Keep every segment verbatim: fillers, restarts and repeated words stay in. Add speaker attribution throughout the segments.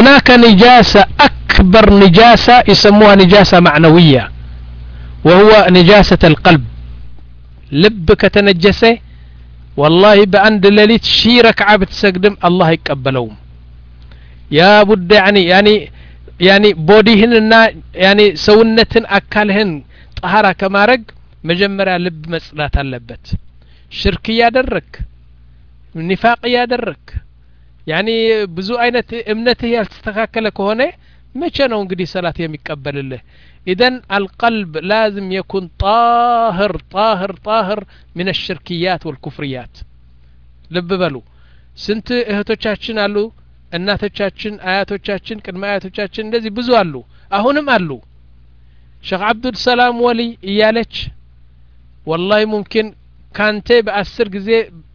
Speaker 1: هناك نجاسة أكبر نجاسة يسموها نجاسة معنوية وهو نجاسة القلب. لبك تنجسه والله بأند لليت شيرك عبد سجدم الله يقبلهم يا بد يعني يعني يعني بوديهن يعني سونتن أكلهن طهارة كمارق مجمرة لب مصلات اللبت شرك يادرك نفاق يادرك يعني بزو አይነት እምነትህ ያልተስተካከለ ከሆነ መቼ ነው እንግዲህ ሰላት የሚቀበልልህ? إذن القلب لازم يكون طاهر طاهر طاهر من الشركيات والكفريات. ልብ በሉ ስንት እህቶቻችን አሉ እናቶቻችን አያቶቻችን ቅድመ አያቶቻችን እንደዚህ ብዙ አሉ አሁንም አሉ ሼክ አብዱል ሰላም ወሊ እያለች والله ممكن ካንተ በአስር ጊዜ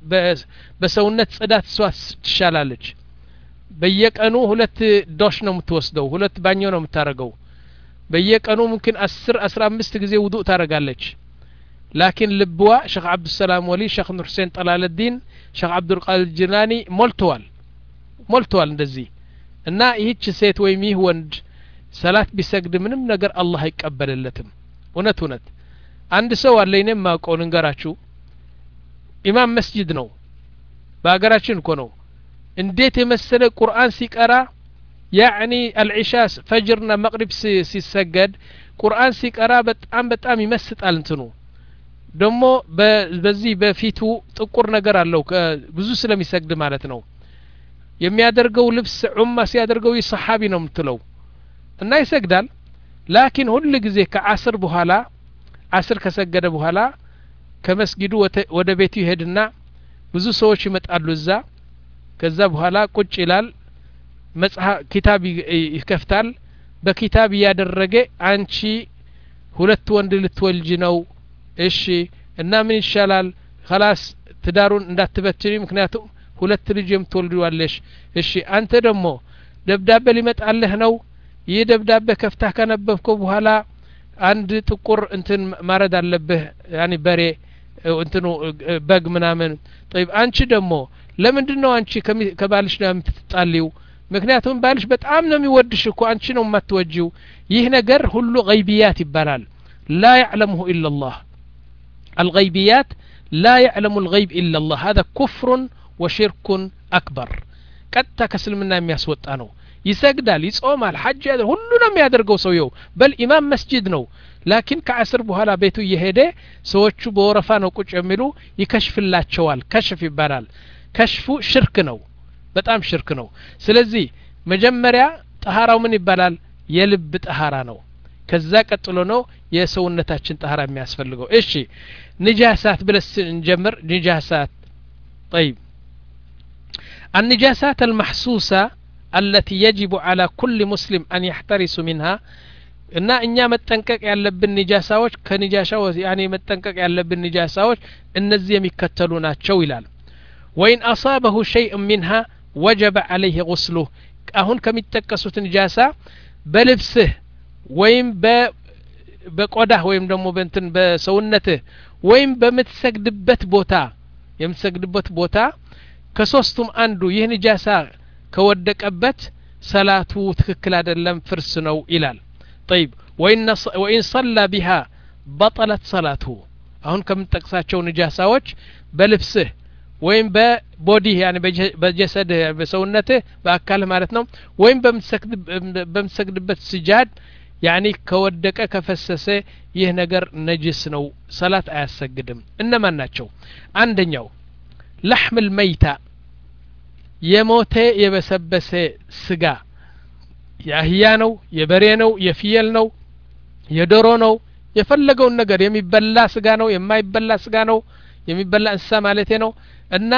Speaker 1: በሰውነት ጽዳት ሷስ ትሻላለች በየቀኑ ሁለት ዶሽ ነው የምትወስደው ሁለት ባኞ ነው የምታረገው በየቀኑ ممكن አስር አስራ አምስት ጊዜ ውዱእ ታረጋለች لكن ልብዋ ሼክ አብዱል ሰላም ወሊ ሼክ ኑር ሁሴን ጠላለዲን ሼክ አብዱል ቃድር ጅላኒ ሞልተዋል ሞልተዋል እንደዚህ እና ይህች ሴት ወይም ይህ ወንድ ሰላት ቢሰግድ ምንም ነገር አላህ አይቀበልለትም እውነት እውነት አንድ ሰው አለኝ ማቀው ንገራችሁ ኢማም መስጂድ ነው በአገራችን እኮ ነው እንዴት የመሰለ ቁርአን ሲቀራ يعني العشاء فجرنا مغرب ሲሰገድ ቁርአን ሲቀራ በጣም በጣም ይመስጣል እንትኑ ደሞ በዚህ በፊቱ ጥቁር ነገር አለው ብዙ ስለሚሰግድ ማለት ነው የሚያደርገው ልብስ ዑማ ሲያደርገው ይሰሐቢ ነው ምትለው እና ይሰግዳል لكن ሁሉ ጊዜ ከአስር በኋላ አስር ከሰገደ በኋላ ከመስጊዱ ወደ ቤቱ ይሄድና ብዙ ሰዎች ይመጣሉ እዛ ከዛ በኋላ ቁጭ ይላል መጽሐፍ ኪታብ ይከፍታል በኪታብ ያደረገ አንቺ ሁለት ወንድ ልትወልጂ ነው እሺ እና ምን ይሻላል خلاص ትዳሩን እንዳትበትሪ ምክንያቱም ሁለት ልጅ የምትወልጂዋለሽ እሺ አንተ ደግሞ ደብዳቤ ሊመጣልህ ነው ይህ ደብዳቤ ከፍታ ከነበብከው በኋላ አንድ ጥቁር እንትን ማረድ አለብህ ያኒ በሬ እንትኑ በግ ምናምን طيب አንቺ ደግሞ ለምንድነው አንቺ ከባልሽ ጋር የምትጣሊው ምክንያቱም ባልሽ በጣም ነው የሚወድሽ እኮ አንቺ ነው የማትወጂው ይህ ነገር ሁሉ غيبيات ይባላል لا يعلمه الا الله الغيبيات لا يعلم الغيب الا الله هذا كفر وشرك اكبر ቀጥታ ከስልምና የሚያስወጣ ነው ይሰግዳል ይጾማል ሐጅ ሁሉንም ያደርገው ሰውየው በል ኢማም መስጂድ ነው لكن ከአስር በኋላ ቤቱ እየሄደ ሰዎቹ በወረፋ ነው ቁጭ የሚሉ ይከሽፍላቸዋል ከሽፍ ይባላል ከሽፉ ሽርክ ነው በጣም ሽርክ ነው ስለዚህ መጀመሪያ ጠሃራው ምን ይባላል የልብ ጠሃራ ነው ከዛ ቀጥሎ ነው የሰውነታችን ጠሃራ የሚያስፈልገው እሺ ንጃሳት ብለስ እንጀምር ንጃሳት طيب النجاسات المحسوسة التي يجب على كل مسلم أن يحترس منها እና እኛ መጠንቀቅ ያለብን ንጃሳዎች ከንጃሳዎች يعني መጠንቀቅ ያለብን ንጃሳዎች እነዚህ የሚከተሉ ናቸው ይላል وإن أصابه شيء منها وجب عليه غسله አሁን ከሚጠቀሱት ንጃሳ በልብስህ ወይም በቆዳህ ወይም ደግሞ በእንትን በሰውነትህ ወይም በምትሰግድበት ቦታ የምትሰግድበት ቦታ ከሶስቱም አንዱ ይህ ንጃሳ ከወደቀበት ሰላቱ ትክክል አይደለም ፍርስ ነው ይላል طيب وإن وإن صلى بها بطلت صلاته አሁን ከምንጠቅሳቸው ንጃሳዎች በልብስህ ወይም በቦዲ يعني በጀሰድ በሰውነትህ በአካል ማለት ነው ወይም በምትሰግድ በምትሰግድበት ስጃድ يعني ከወደቀ ከፈሰሰ ይህ ነገር ነጅስ ነው ሰላት አያሰግድም እነማን ናቸው አንደኛው لحم الميتة የሞተ የበሰበሰ ስጋ ያህያ ነው የበሬ ነው የፍየል ነው የዶሮ ነው የፈለገው ነገር የሚበላ ስጋ ነው የማይበላ ስጋ ነው የሚበላ እንስሳ ማለት ነው እና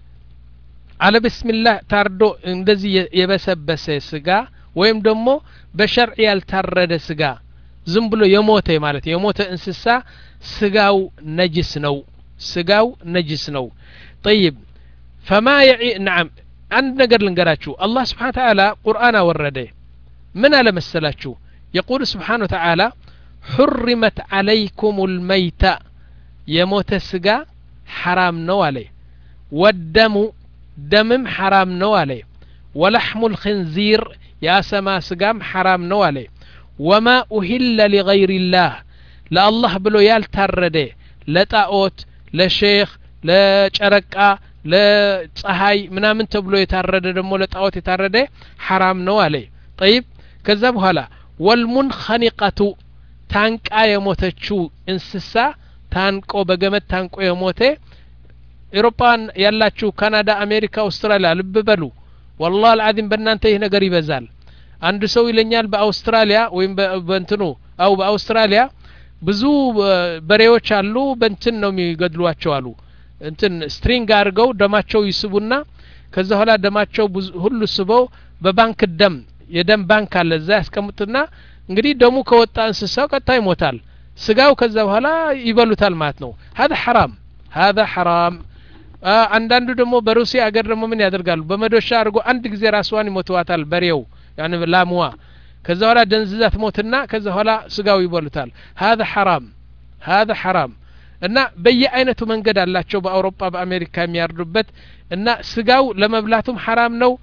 Speaker 1: አለ ቢስሚላህ ታርዶ እንደዚህ የበሰበሰ ስጋ ወይም ደግሞ በሸርዕ ያልታረደ ስጋ ዝም ብሎ የሞተ ማለት የሞተ እንስሳ ስጋው ነጅስ ነው ስጋው ነጅስ ነው طيب فما يعي نعم عند ነገር ልንገራችሁ አላህ Subhanahu Wa Ta'ala ቁርአን አወረደ ምን አለ መሰላችሁ يقول سبحانه وتعالى حرمت عليكم الميتة የሞተ ስጋ حرام ነው አለ والدم دمم حرام ነው አለ ولحم الخنزير يا سما سقام حرام نوالي وما أهل لغير الله لا الله بلو يالترده لا تاوت لا شيخ لا شركا لا صحاي منامن تبلو يتارده دمو لا تاوت يتارده حرام نوالي طيب كذا بهلا والمنخنقة تانقا يموتچو انسسا تانقو بገመድ ታንቆ የሞተ አውሮፓን ያላችሁ ካናዳ አሜሪካ አውስትራሊያ ልብ በሉ والله العظيم በእናንተ ይሄ ነገር ይበዛል አንድ ሰው ይለኛል በአውስትራሊያ ወይም በእንትኑ አው በአውስትራሊያ ብዙ በሬዎች አሉ በእንትን ነው የሚገድሏቸው አሉ እንትን ስትሪንግ አድርገው ደማቸው ይስቡና ከዛ ኋላ ደማቸው ሁሉ ስበው በባንክ ደም የደም ባንክ አለ እዛ ያስቀምጡና እንግዲህ ደሙ ከወጣ እንስሳው ቀጣ ይሞታል ስጋው ከዛ በኋላ ይበሉታል ማለት ነው هذا حرام هذا حرام አንዳንዱ ደግሞ በሩሲያ ሀገር ደግሞ ምን ያደርጋሉ በመዶሻ አድርጎ አንድ ጊዜ ራስዋን ይሞቷታል በሬው يعني ላምዋ ከዛ በኋላ ደንዝዛት ሞትና ከዛ በኋላ ስጋው ይበሉታል هذا حرام هذا حرام እና በየአይነቱ መንገድ አላቸው በአውሮፓ በአሜሪካ የሚያርዱበት እና ስጋው ለመብላቱም حرام ነው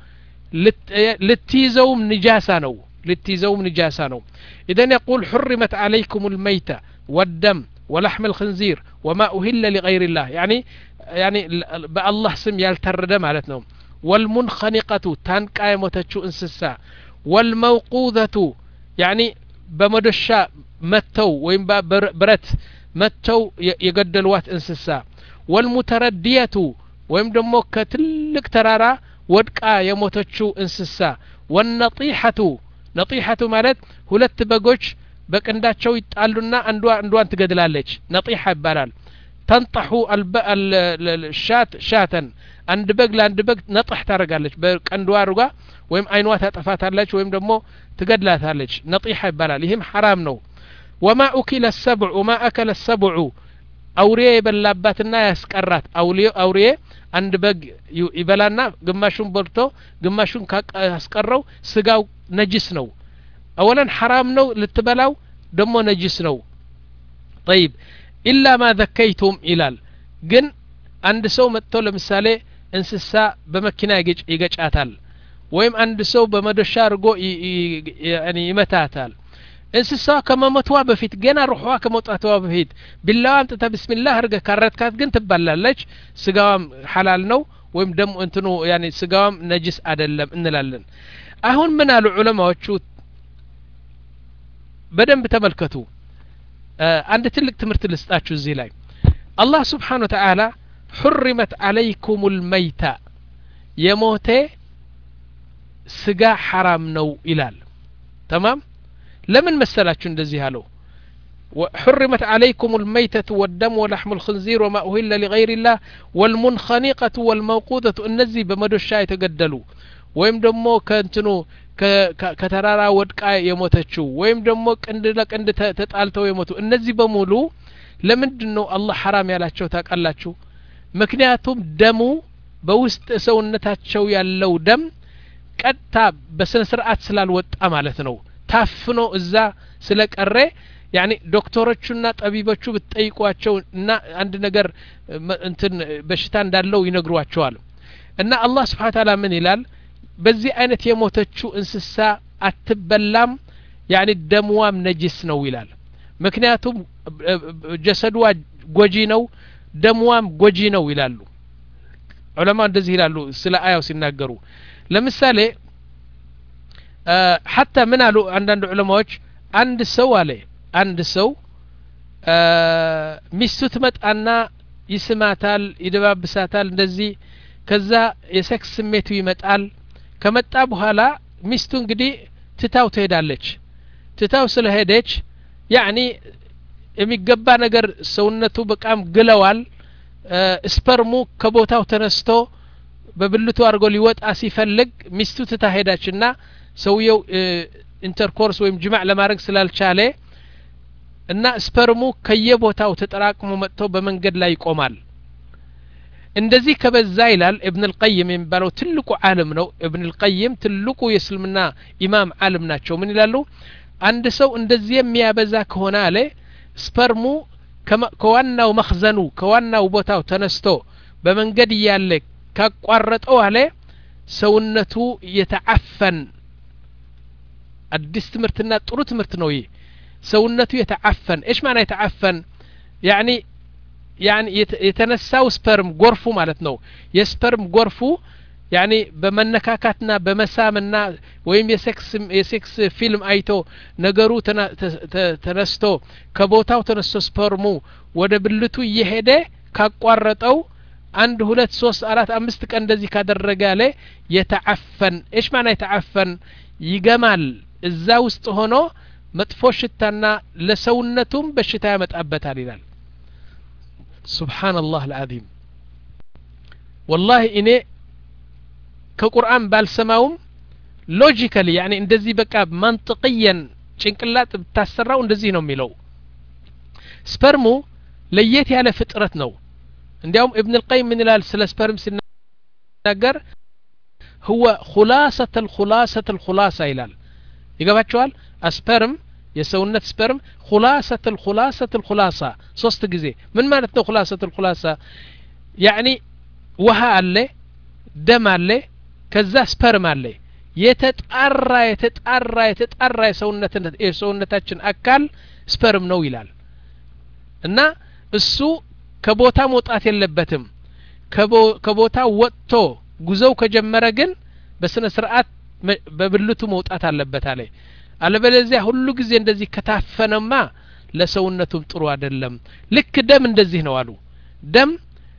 Speaker 1: ልትይዘውም ንጃሳ ነው لتيزوم نجاسانو إذن يقول حرمت عليكم الميتة والدم ولحم الخنزير وما أهل لغير الله يعني يعني بالله سم يالترد معناتنا والمنخنقة تانكاي موتچو انسسا والموقوذة يعني بمدشا متو وين برت متو يقدلوات انسسا والمتردية وين دمو كتلك ترارا ودقا يموتچو انسسا والنطيحة نطيحة مالت ሁለት በጎች በቀንዳቸው ይጣሉና አንዷ አንዷን ትገድላለች ነጢሐ ይባላል ተንጠሑ الشات شاتن አንድ በግ ለአንድ በግ ነጥህ ታረጋለች በቀንዷ አርጋ ወይም አይኗ ታጠፋታለች ወይም ደግሞ ትገድላታለች ነጢሐ ይባላል ይሄም حرام ነው وما أكل السبع وما أكل السبع አውሬ የበላባትና ያስቀራት አውሬ አውሬ አንድ በግ ይበላና ግማሹን በልቶ ግማሹን ካስቀረው ስጋው ነጅስ ነው اولا حرام ነው ልትበላው ደሞ ነጅስ ነው طيب الا ما ذكيتم ይላል ግን አንድ ሰው መጥቶ ለምሳሌ እንስሳ በመኪና ይገጫታል ወይም አንድ ሰው በመዶሻ አርጎ يعني ይመታታል እንስሳ ከመሞቷ በፊት ገና ሩህዋ ከመውጣቷ በፊት ቢላዋ አምጥታ ቢስሚላህ አርገ ካረትካት ግን ትባላለች ስጋዋም ሐላል ነው ወይም ደም እንትኑ يعني ስጋዋም ነጅስ አይደለም እንላለን አሁን ምን አሉ ዑለማዎቹ በደንብ ተመልከቱ አንድ ትልቅ ትምህርት ልስጣችሁ እዚህ ላይ አላህ Subhanahu Wa Ta'ala حرمت عليكم الميتة የሞተ ስጋ حرام ነው ይላል تمام لمن مسلاችሁ እንደዚህ አለው وحرمت عليكم الميتة والدم ولحم الخنزير وما أهل لغير الله والمنخنقة والموقوذة النزي بمدوشا يتقدلوا ወይም ደግሞ ከንትኑ ከተራራ ወድቃ የሞተችው ወይም ደግሞ ቀንድ ለቀንድ ተጣልተው የሞቱ እነዚህ በሙሉ ለምንድነው አላህ حرام ያላቸው ታቃላችሁ ምክንያቱም ደሙ በውስጥ ሰውነታቸው ያለው ደም ቀጥታ በስነ ስርዓት ስላልወጣ ማለት ነው ታፍኖ እዛ ስለቀረ يعني ዶክተሮቹና ጠቢቦቹ ብትጠይቋቸው እና አንድ ነገር እንትን በሽታ እንዳለው ይነግሯቸዋል እና አላህ Subhanahu Wa Ta'ala ምን ይላል በዚህ አይነት የሞተችው እንስሳ አትበላም يعني ደምዋም ነጅስ ነው ይላል ምክንያቱም ጀሰድዋ ጎጂ ነው ደምዋም ጎጂ ነው ይላሉ ዑለማ እንደዚህ ይላሉ ስለ አያው ሲናገሩ ለምሳሌ حتى من قالوا عندنا علماء عند سو عليه عند سو ሚስቱ ትመጣና ይስማታል ይደባብሳታል እንደዚህ ከዛ የሴክስ ስሜቱ ይመጣል ከመጣ በኋላ ሚስቱ እንግዲህ ትታው ትሄዳለች ትታው ስለሄደች يعني የሚገባ ነገር ሰውነቱ በቃም ግለዋል ስፐርሙ ከቦታው ተነስቶ በብልቱ አርጎ ሊወጣ ሲፈልግ ሚስቱ ትታሄዳችና ሰውየው ኢንተርኮርስ ወይም ጅማዕ ለማድረግ ስላልቻለ እና ስፐርሙ ከየቦታው ተጠራቅሞ መጥቶ በመንገድ ላይ ይቆማል እንደዚህ ከበዛ ይላል ኢብኑ አልቀይም የሚባለው ትልቁ ዓለም ነው ኢብኑ አልቀይም ትልቁ የእስልምና ኢማም ዓለም ናቸው ምን ይላሉ አንድ ሰው እንደዚህ የሚያበዛ ከሆነ አለ ስፐርሙ ከዋናው መخزኑ ከዋናው ቦታው ተነስቶ በመንገድ ያለ ካቋረጠው አለ ሰውነቱ የተዓፈን አዲስ ትምህርትና ጥሩ ትምህርት ነው ይሄ ሰውነቱ የተዓፈን ايش معنى የተዓፈን يعني يعني የተነሳው ስፐርም ጎርፉ ማለት ነው የስፐርም ጎርፉ يعني በመነካካትና በመሳምና ወይም የሴክስ የሴክስ ፊልም አይቶ ነገሩ ተነስቶ ከቦታው ተነስቶ ስፐርሙ ወደ ብልቱ እየሄደ ካቋረጠው አንድ ሁለት ሶስት አራት አምስት ቀን እንደዚህ ካደረገ ያለ የተዓፈን ايش معنى የተዓፈን ይገማል እዛ ውስጥ ሆኖ መጥፎ ሽታና ለሰውነቱም በሽታ ያመጣበታል ይላል ሱብሃንአላህ العظيم والله እኔ ከቁርአን ባልሰማውም ሎጂካሊ يعني እንደዚህ በቃ መንጥቅያን ጭንቅላት ብታሰራው እንደዚህ ነው የሚለው ስፐርሙ ለየት ያለ ፍጥረት ነው እንዲያውም ኢብኑ القيم ምን ይላል ስለ ስፐርም ሲናገር هو خلاصة الخلاصة الخلاصة ይላል ይገባቸዋል ስፐርም የሰውነት ስፐርም خلاصة الخلاصة الخلاصة ሶስት ጊዜ ምን ማለት ነው خلاصة الخلاصة يعني ውሃ አለ ደም አለ ከዛ ስፐርም አለ የተጣራ የተጣራ የተጣራ የሰውነት የሰውነታችን አካል ስፐርም ነው ይላል እና እሱ ከቦታ መውጣት የለበትም ከቦታ ወጥቶ ጉዞው ከጀመረ ግን በስነ ስርዓት በብልቱ መውጣት አለበት አለ አለበለዚያ ሁሉ ጊዜ እንደዚህ ከታፈነማ ለሰውነቱም ጥሩ አይደለም ልክ ደም እንደዚህ ነው አሉ ደም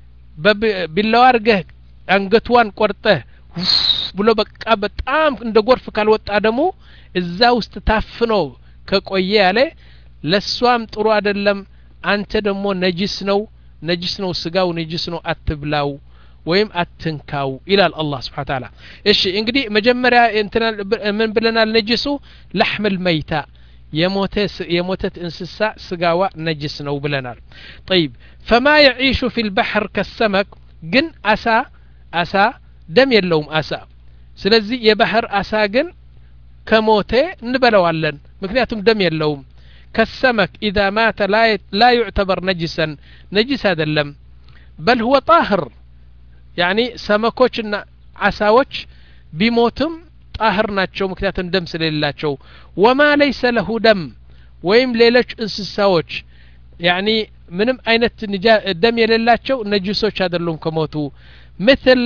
Speaker 1: በቢላው አርገህ አንገቷን ቆርጠህ ብሎ በቃ በጣም እንደ ጎርፍ ካልወጣ ደግሞ እዛ ውስጥ ታፍኖ ከቆየ ያለ ለሷም ጥሩ አይደለም አንተ ደግሞ ነጂስ ነው ነጂስ ነው ስጋው ነጂስ ነው አትብላው ወይም አትንካው ይላል አላህ Subhanahu Wa Ta'ala እሺ እንግዲህ መጀመሪያ እንትና ምን ብለናል ነጂሱ لحم الميتة የሞተ የሞተት እንስሳ ስጋዋ ነጂስ ነው ብለናል طيب فما يعيش في البحر كالسمك ግን አሳ አሳ ደም የለውም አሳ ስለዚህ የባህር አሳ ግን ከሞተ እንበለዋለን ምክንያቱም ደም የለውም كالسمك إذا مات لا لا يعتبر نجسا نجس هذا اللم بل هو طاهر يعني سمكوچنا عساوچ بيموتم طاهر ናቸው ምክንያቱም ደም ስለሌላቸው وما ليس له دم ወይም ሌሎች እንስሳዎች يعني ምንም አይነት ደም የሌላቸው ነጅሶች አይደሉም ከሞቱ مثل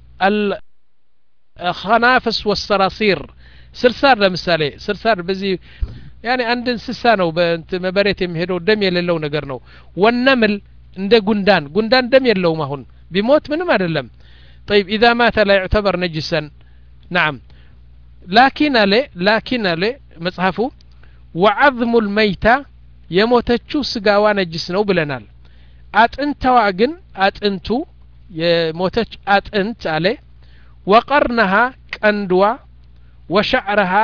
Speaker 1: الخنافس والصراصير ስርሳር ለምሳሌ ስርሳር በዚህ يعني አንድ እንስሳ ነው በእንት መበሬት የሚሄደው ደም የሌለው ነገር ነው ወነምል እንደ ጉንዳን ጉንዳን ደም የለውም አሁን بيموت منهم አይደለም طيب اذا مات لا يعتبر نجسا نعم لكن له لكن له مصحفه وعظم الميتة የሞተችው ስጋዋ ነጅስ ነው ብለናል አጥንታዋ ግን አጥንቱ የሞተች አጥንት አለ وقرنها ቀንድዋ وشعرها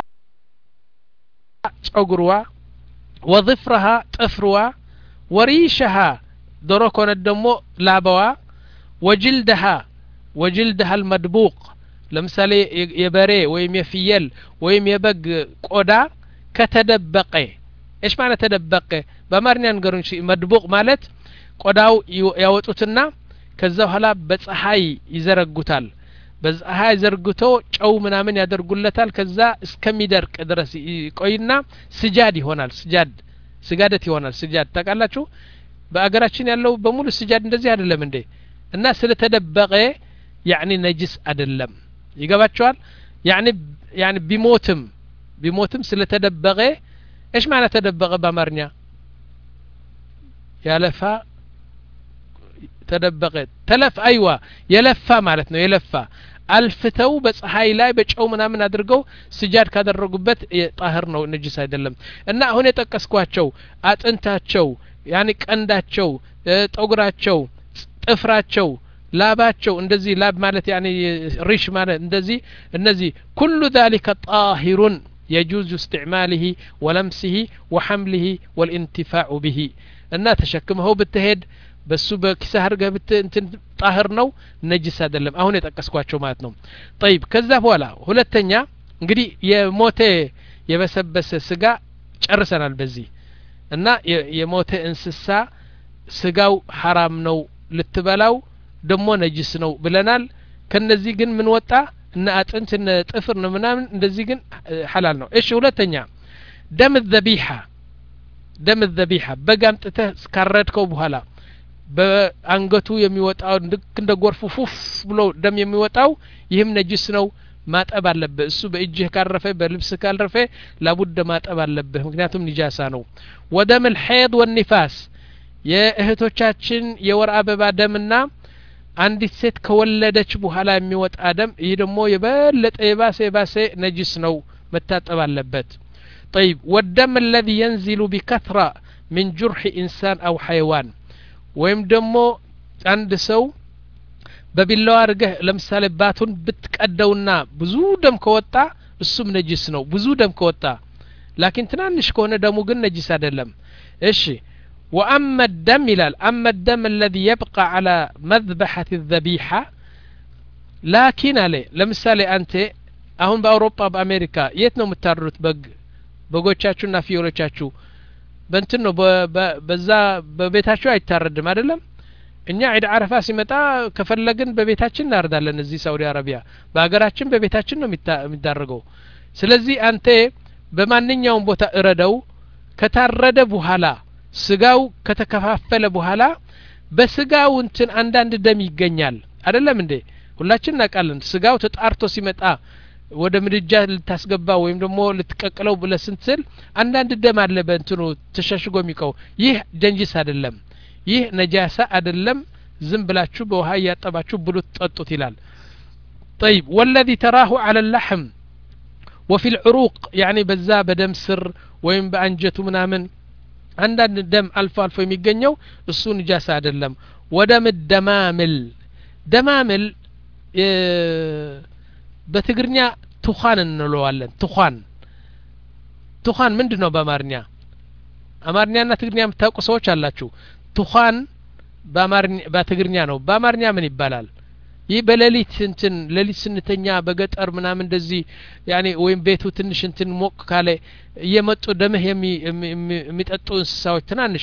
Speaker 1: ጸጉርዋ وظفرها ጥፍርዋ وريشها دروكون ደሞ ላባዋ وجلدها وجلدها المدبوق ለምሳሌ የበሬ ወይም የፍየል ወይም የበግ ቆዳ ከተደበቀ ايش معنى ተደበቀ በማርኛ ነገሩን መድቡቅ ማለት ቆዳው ያወጡትና ከዛ በኋላ በፀሐይ ይዘረጉታል በፀሐይ ዘርግቶ ጨው ምናምን ያደርጉለታል ከዛ እስከሚደርቅ ድረስ ቆይና ስጃድ ይሆናል ስጃድ ስጋደት ይሆናል ስጃድ ታውቃላችሁ በአገራችን ያለው በሙሉ ስጃድ እንደዚህ አይደለም እንዴ እና ስለተደበቀ يعني ነጅስ አይደለም ይገባቸዋል يعني يعني ቢሞትም ቢሞትም ስለተደበቀ ايش معنى تدبق بامرنيا يلفا تدبق تلف ايوه يلفا معناتنو يلفا አልፍተው በፀሐይ ላይ በጨው ምናምን አድርገው ስጃድ ካደረጉበት ጣህር ነው ነጅስ አይደለም እና አሁን የጠቀስኳቸው አጥንታቸው ያኒ ቀንዳቸው ጠጉራቸው ጥፍራቸው ላባቸው እንደዚህ ላብ ማለት ያኒ ሪሽ ማለት እንደዚህ እነዚህ كل ذلك طاهر يجوز استعماله ولمسه وحمله والانتفاع به እና ተሸክመው ብትሄድ በሱ በኪሳር ገብት እንትን ጣህር ነው ነጅስ አይደለም አሁን የጠቀስኳቸው ማለት ነው طيب ከዛ በኋላ ሁለተኛ እንግዲህ የሞተ የበሰበሰ ስጋ ጨርሰናል በዚህ እና የሞተ እንስሳ ስጋው حرام ነው ልትበላው ደሞ ነጅስ ነው ብለናል ከነዚህ ግን ምን ወጣ እና አጥንት እና ጥፍር ነው ምናምን እንደዚህ ግን ሐላል ነው እሺ ሁለተኛ ደም الذبيحة ደም الذبيحة በጋምጥተህ ስካረድከው በኋላ በአንገቱ የሚወጣው እንደ ጎርፍ ፉፍ ብሎ ደም የሚወጣው ይህም ነጅስ ነው ማጠብ አለበት እሱ በእጅህ ካረፈ በልብስ ካረፈ لابد ማጠብ አለበት ምክንያቱም ንጃሳ ነው ودم الحيض والنفاس የእህቶቻችን የወር አበባ ደምና አንዲት ሴት ከወለደች በኋላ የሚወጣ ደም ይህ ደግሞ የበለጠ የባሰ የባሰ ነጅስ ነው መታጠብ አለበት طيب والدم الذي ينزل بكثرة من جرح إنسان أو حيوان ወይም ደግሞ አንድ ሰው በቢላዋ አርገህ ለምሳሌ ባቱን ብትቀደውና ብዙ ደም ከወጣ እሱም ነጅስ ነው ብዙ ደም ከወጣ ላኪን ትናንሽ ከሆነ ደሙ ግን ነጅስ አይደለም እሺ واما الدم ይላል اما الدم الذي يبقى على مذبحة الذبيحة لكن عليه ለምሳሌ አንተ አሁን በአውሮፓ በአሜሪካ የት ነው የምታርዱት በግ በጎቻችሁና ፍየሎቻችሁ በእንትን ነው በዛ በቤታችሁ አይታረድም አይደለም እኛ ዒድ አረፋ ሲመጣ ከፈለግን በቤታችን እናርዳለን እዚህ ሳውዲ አረቢያ በአገራችን በቤታችን ነው የሚዳረገው ስለዚህ አንተ በማንኛውም ቦታ እረደው ከታረደ በኋላ ስጋው ከተከፋፈለ በኋላ በስጋው እንትን አንዳንድ ደም ይገኛል አይደለም እንዴ ሁላችን እናቃለን ስጋው ተጣርቶ ሲመጣ ወደ ምድጃ ልታስገባ ወይም ደግሞ ልትቀቅለው ብለስንትል አንዳንድ ደም አለ በእንትኑ ተሸሽጎ የሚቀው ይህ ደንጂስ አይደለም ይህ ነጃሳ አይደለም ዝም ብላችሁ በውሃ ያጠባችሁ ብሉት ጠጡት ይላል طيب والذي تراه على اللحم وفي العروق يعني በዛ በደም ስር ወይም በአንጀቱ ምናምን አንዳንድ ደም አልፎ አልፎ የሚገኘው እሱ ነጃሳ አይደለም ወደም الدمامل ደማምል በትግርኛ ቱኻን እንለዋለን ቱኻን ቱኻን ምንድነው በአማርኛ አማርኛና ትግርኛ የምታውቁ ሰዎች አላችሁ ቱኻን በአማርኛ በትግርኛ ነው በአማርኛ ምን ይባላል ይህ በሌሊት እንትን ሌሊት ስንተኛ በገጠር ምናምን እንደዚህ ያኔ ወይም ቤቱ ትንሽ እንትን ሞቅ ካለ እየመጡ ደምህ የሚጠጡ እንስሳዎች ትናንሽ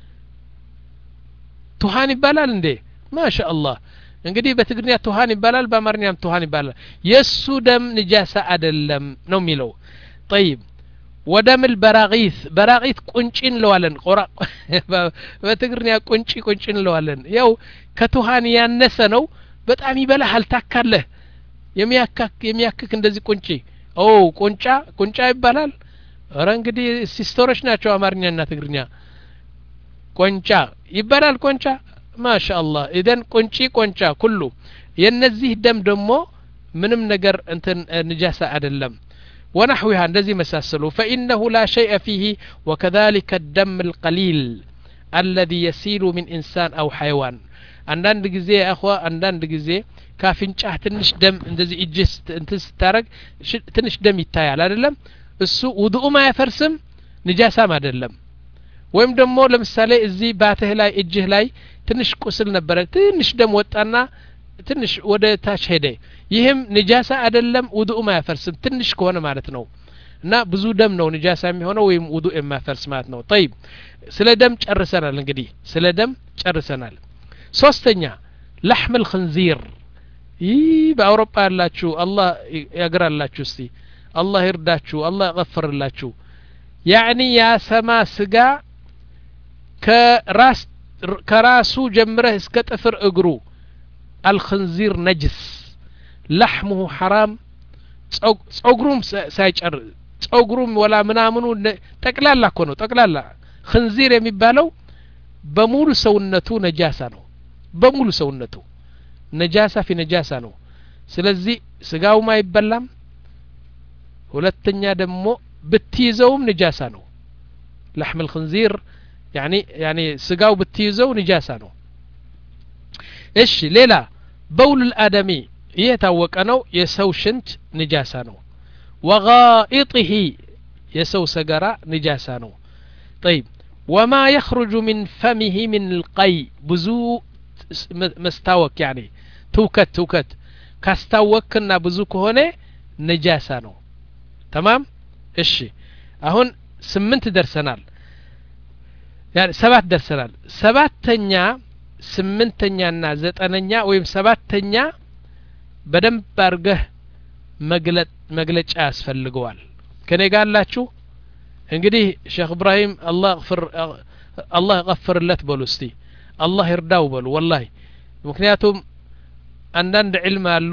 Speaker 1: ቱኻን ይባላል እንዴ ማሻአላህ እንግዲህ በትግርኛ ቱሃን ይባላል በአማርኛም ቱሃን ይባላል የሱ ደም ንጃሳ አይደለም ነው የሚለው طيب ودم البراغيث براغيث ቁንጪን ለዋለን ቆራ በትግርኛ ቁንጪ ቁንጪን ለዋለን ያው ከቱሃን ያነሰ ነው በጣም ይበላል ታካለህ የሚያካክ የሚያክክ እንደዚህ ቁንጪ ኦ ቁንጫ ቁንጫ ይባላል ኧረ እንግዲህ ሲስተሮች ናቸው አማርኛና ትግርኛ ቁንጫ ይባላል ቁንጫ ما شاء الله اذن ቁንጪ ቁንጫ ኩሉ የነዚህ ደም ደሞ ምንም ነገር እንትን ንጃሳ አይደለም ونحوها እንደዚህ መሳሰሉ فانه لا شيء فيه وكذلك الدم القليل الذي يسيل من انسان او حيوان አንዳንድ ጊዜ አخوا አንዳንድ ጊዜ ካፍንጫህ ትንሽ ደም እንደዚህ እጅስ እንትን ስታረግ ትንሽ ደም ይታያል አይደለም እሱ ውዱኡም አያፈርስም ንጃሳም አይደለም ወይም ደግሞ ለምሳሌ እዚህ ባትህ ላይ እጅህ ላይ ትንሽ ቁስል ነበር ትንሽ ደም ወጣና ትንሽ ወደ ታች ሄደ ይህም ንጃሳ አይደለም ውዱኡም አያፈርስም ትንሽ ከሆነ ማለት ነው እና ብዙ ደም ነው ንጃሳ የሚሆነው ወይም ውዱእ የማያፈርስ ማለት ነው طيب ስለ ደም ጨርሰናል እንግዲህ ስለ ደም ጨርሰናል ሶስተኛ لحم الخنزير ይህ በአውሮፓ ያላችሁ አላህ ያግራላችሁ እስቲ አላህ ይርዳችሁ አላህ ይغفርላችሁ يعني ያ ሰማ ስጋ ከራስ ከራሱ ጀምረህ እስከ ጥፍር እግሩ الخنزير نجس لحمه حرام ጸጉሩም ሳይጨር ጸጉሩም ወላ ምናምኑ ጠቅላላ እኮ ነው ጠቅላላ خنزير የሚባለው በሙሉ ሰውነቱ ነጃሳ ነው በሙሉ ሰውነቱ ነጃሳ في ነጃሳ ነው ስለዚህ ስጋውም አይበላም ሁለተኛ ደግሞ ብትይዘውም ነጃሳ ነው لحم الخنزير يعني يعني ስጋው ብትይዘው ነጃሳ ነው እሺ ሌላ بول الادمي የታወቀ ነው የሰው ሽንት ነጃሳ ነው وغائطه የሰው ሰገራ ነጃሳ ነው طيب وما يخرج من فمه من القي ብዙ መስታወክ يعني توكت توكت ካስታወክና ብዙ ከሆነ ነጃሳ ነው تمام እሺ አሁን ስምንት ደርሰናል يعني ሰባት ደርሰናል ሰባተኛ ስምንተኛና ዘጠነኛ ወይም ሰባተኛ በደንብ አርገህ መግለጥ መግለጫ ያስፈልገዋል ከኔ ጋር አላችሁ እንግዲህ ሼክ ኢብራሂም አላህ ይغفر አላህ ይغفርለት በሉ እስቲ አላህ ይርዳው በሉ ወላሂ ምክንያቱም አንዳንድ ዒልም አሉ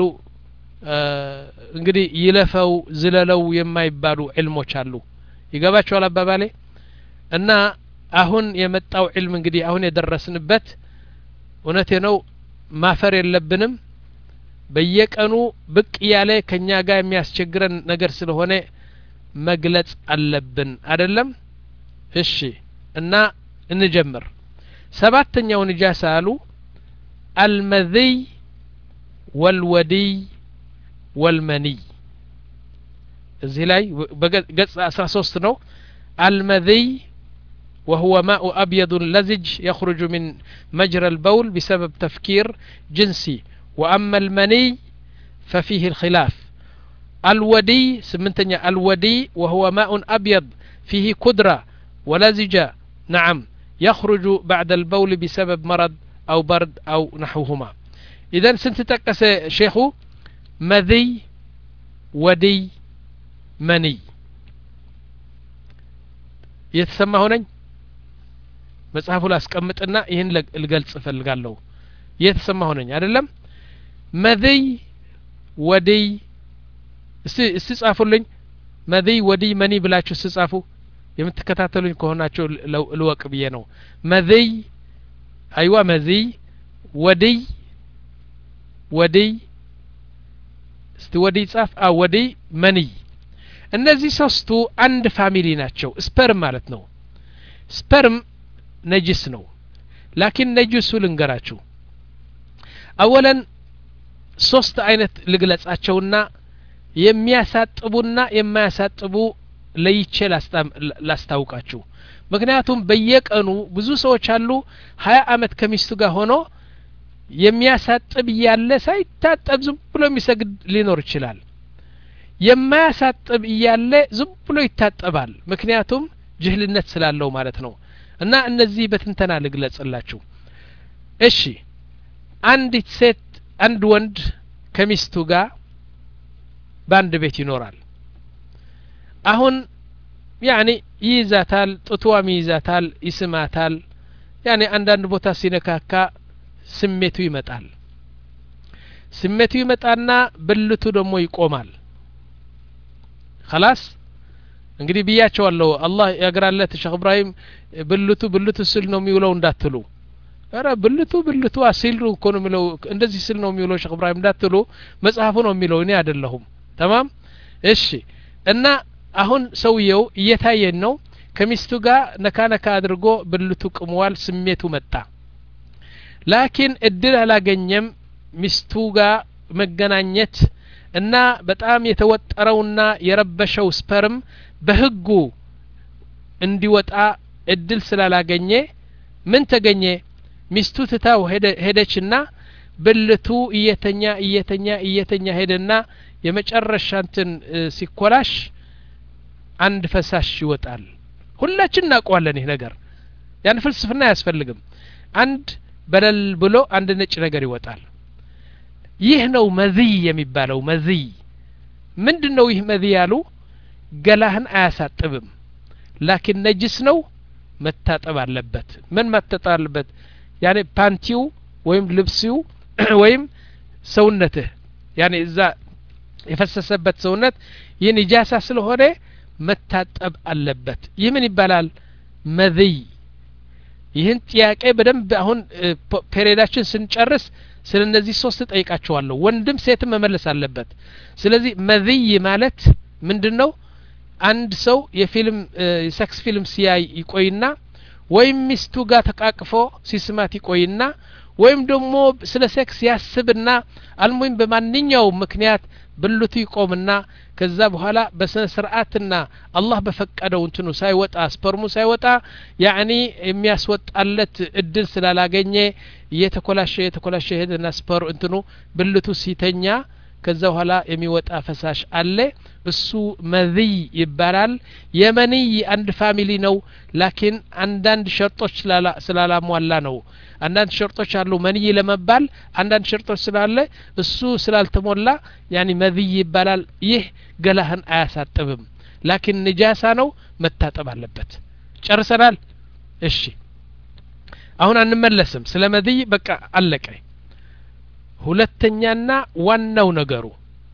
Speaker 1: እንግዲህ ይለፈው ዝለለው የማይባሉ ዒልሞች አሉ ይገባችኋል አባባሌ እና አሁን የመጣው ዒልም እንግዲህ አሁን የደረስንበት እውነቴ ነው ማፈር የለብንም በየቀኑ ብቅ ያለ ከኛ ጋር የሚያስቸግረን ነገር ስለሆነ መግለጽ አለብን አይደለም እሺ እና እንጀምር ሰባተኛው ንጃሳ አሉ المذي والودي والمني እዚህ ላይ ገጽ አስራ ሶስት ነው المذي وهو ماء أبيض لزج يخرج من مجرى البول بسبب تفكير جنسي وأما المني ففيه الخلاف الودي سمنتني الودي وهو ماء أبيض فيه كدرة ولزجة نعم يخرج بعد البول بسبب مرض أو برد أو نحوهما إذن سنتتكس شيخو مذي ودي مني يتسمى هنا መጽሐፉ ላይ አስቀምጥና ይሄን ልገልጽ ፈልጋለሁ የተሰማ ሆነኝ አይደለም መذይ ወዲይ እስቲ እስቲ ጻፉልኝ መذይ ወዲይ መኒ ብላችሁ ጽጻፉ የምትከታተሉኝ ከሆናችሁ ልወቅ ብዬ ነው መذይ አይዋ መذይ ወዲይ ወዲይ እስቲ ወዲይ ጻፍ አ ወዲይ መኒ እነዚህ ሶስቱ አንድ ፋሚሊ ናቸው ስፐርም ማለት ነው ስፐርም ነጅስ ነው ላኪን ነጅሱ ልንገራችሁ አወለን ሶስት አይነት ልግለጻቸውና የሚያሳጥቡና የማያሳጥቡ ለይቼ ላስታውቃችሁ ምክንያቱም በየቀኑ ብዙ ሰዎች አሉ ሀያ አመት ከሚስቱ ጋር ሆኖ የሚያሳጥብ ያለ ሳይታጠብ ዝም ብሎ የሚሰግድ ሊኖር ይችላል የማያሳጥብ ያለ ዝም ብሎ ይታጠባል ምክንያቱም ጅህልነት ስላለው ማለት ነው እና እነዚህ በትንተና ልግለጽላችሁ እሺ አንዲት ሴት አንድ ወንድ ከሚስቱ ጋር ባንድ ቤት ይኖራል አሁን ያኒ ይዛታል ጡቷም ይዛታል ይስማታል ያኒ አንዳንድ ቦታ ሲነካካ ስሜቱ ይመጣል ስሜቱ ይመጣና ብልቱ ደግሞ ይቆማል خلاص እንግዲህ ቢያቸዋለሁ አላህ ያግራለት ሼክ ኢብራሂም ብልቱ ብልቱ ስል ነው የሚውለው እንዳትሉ አረ ብልቱ ብልቱ አሲል ነው እኮ ነው የሚለው እንደዚህ ስል ነው የሚውለው ሼክ ኢብራሂም እንዳትሉ መጽሐፉ ነው የሚለው እኔ አይደለሁም تمام እሺ እና አሁን ሰውየው እየታየን ነው ከሚስቱ ጋር ነካ ነካ አድርጎ ብልቱ ቅሟል ስሜቱ መጣ ላኪን እድል አላገኘም ሚስቱ ጋር መገናኘት እና በጣም የተወጠረውና የረበሸው ስፐርም በህጉ እንዲወጣ እድል ስላላገኘ ምን ተገኘ ሚስቱ ትታው ሄደችና ብልቱ እየተኛ እየተኛ እየተኛ ሄደና የመጨረሻ እንትን ሲኮላሽ አንድ ፈሳሽ ይወጣል ሁላችን እናውቀዋለን ይሄ ነገር ያን ፍልስፍና ያስፈልግም አንድ በለል ብሎ አንድ ነጭ ነገር ይወጣል ይህ ነው መذይ የሚባለው መذይ ምንድነው ይህ መذይ ያሉ ገላህን አያሳጥብም ላኪን ነጅስ ነው መታጠብ አለበት ምን መታጠብ አለበት ያኔ ፓንቲው ወይም ልብሲው ወይም ሰውነትህ ያኔ እዛ የፈሰሰበት ሰውነት ይህ ንጃሳ ስለሆነ መታጠብ አለበት ይህ ምን ይባላል መذይ ይህን ጥያቄ በደንብ አሁን ፔሬዳችን ስንጨርስ ስለነዚህ ሶስት ጠይቃቸዋለሁ ወንድም ሴትም መመለስ አለበት ስለዚህ መذይ ማለት ምንድነው አንድ ሰው የፊልም የሴክስ ፊልም ሲያይ ይቆይና ወይም ሚስቱ ጋር ተቃቅፎ ሲስማት ይቆይና ወይም ደግሞ ስለ ሴክስ ያስብና አልሙሂም በማንኛው ምክንያት ብልቱ ይቆምና ከዛ በኋላ በስነ ስርዓትና አላህ በፈቀደው እንትኑ ሳይወጣ ስፐርሙ ሳይወጣ ያኒ የሚያስወጣለት እድል ስላላገኘ የተኮላሸ የተኮላሸ ሄደና ስፐር እንትኑ ብልቱ ሲተኛ ከዛ በኋላ የሚወጣ ፈሳሽ አለ እሱ መذይ ይባላል የመንይ አንድ ፋሚሊ ነው ላኪን አንዳንድ ሸርጦች ስላላሟላ ነው አንዳንድ ሸርጦች አሉ መንይ ለመባል አንዳንድ ሸርጦች ስላለ እሱ ስላልተሞላ ያኒ መذይ ይባላል ይህ ገላህን አያሳጥብም ላኪን ንጃሳ ነው መታጠብ አለበት ጨርሰናል እሺ አሁን አንመለስም ስለ መذይ በቃ አለቀ ሁለተኛና ዋናው ነገሩ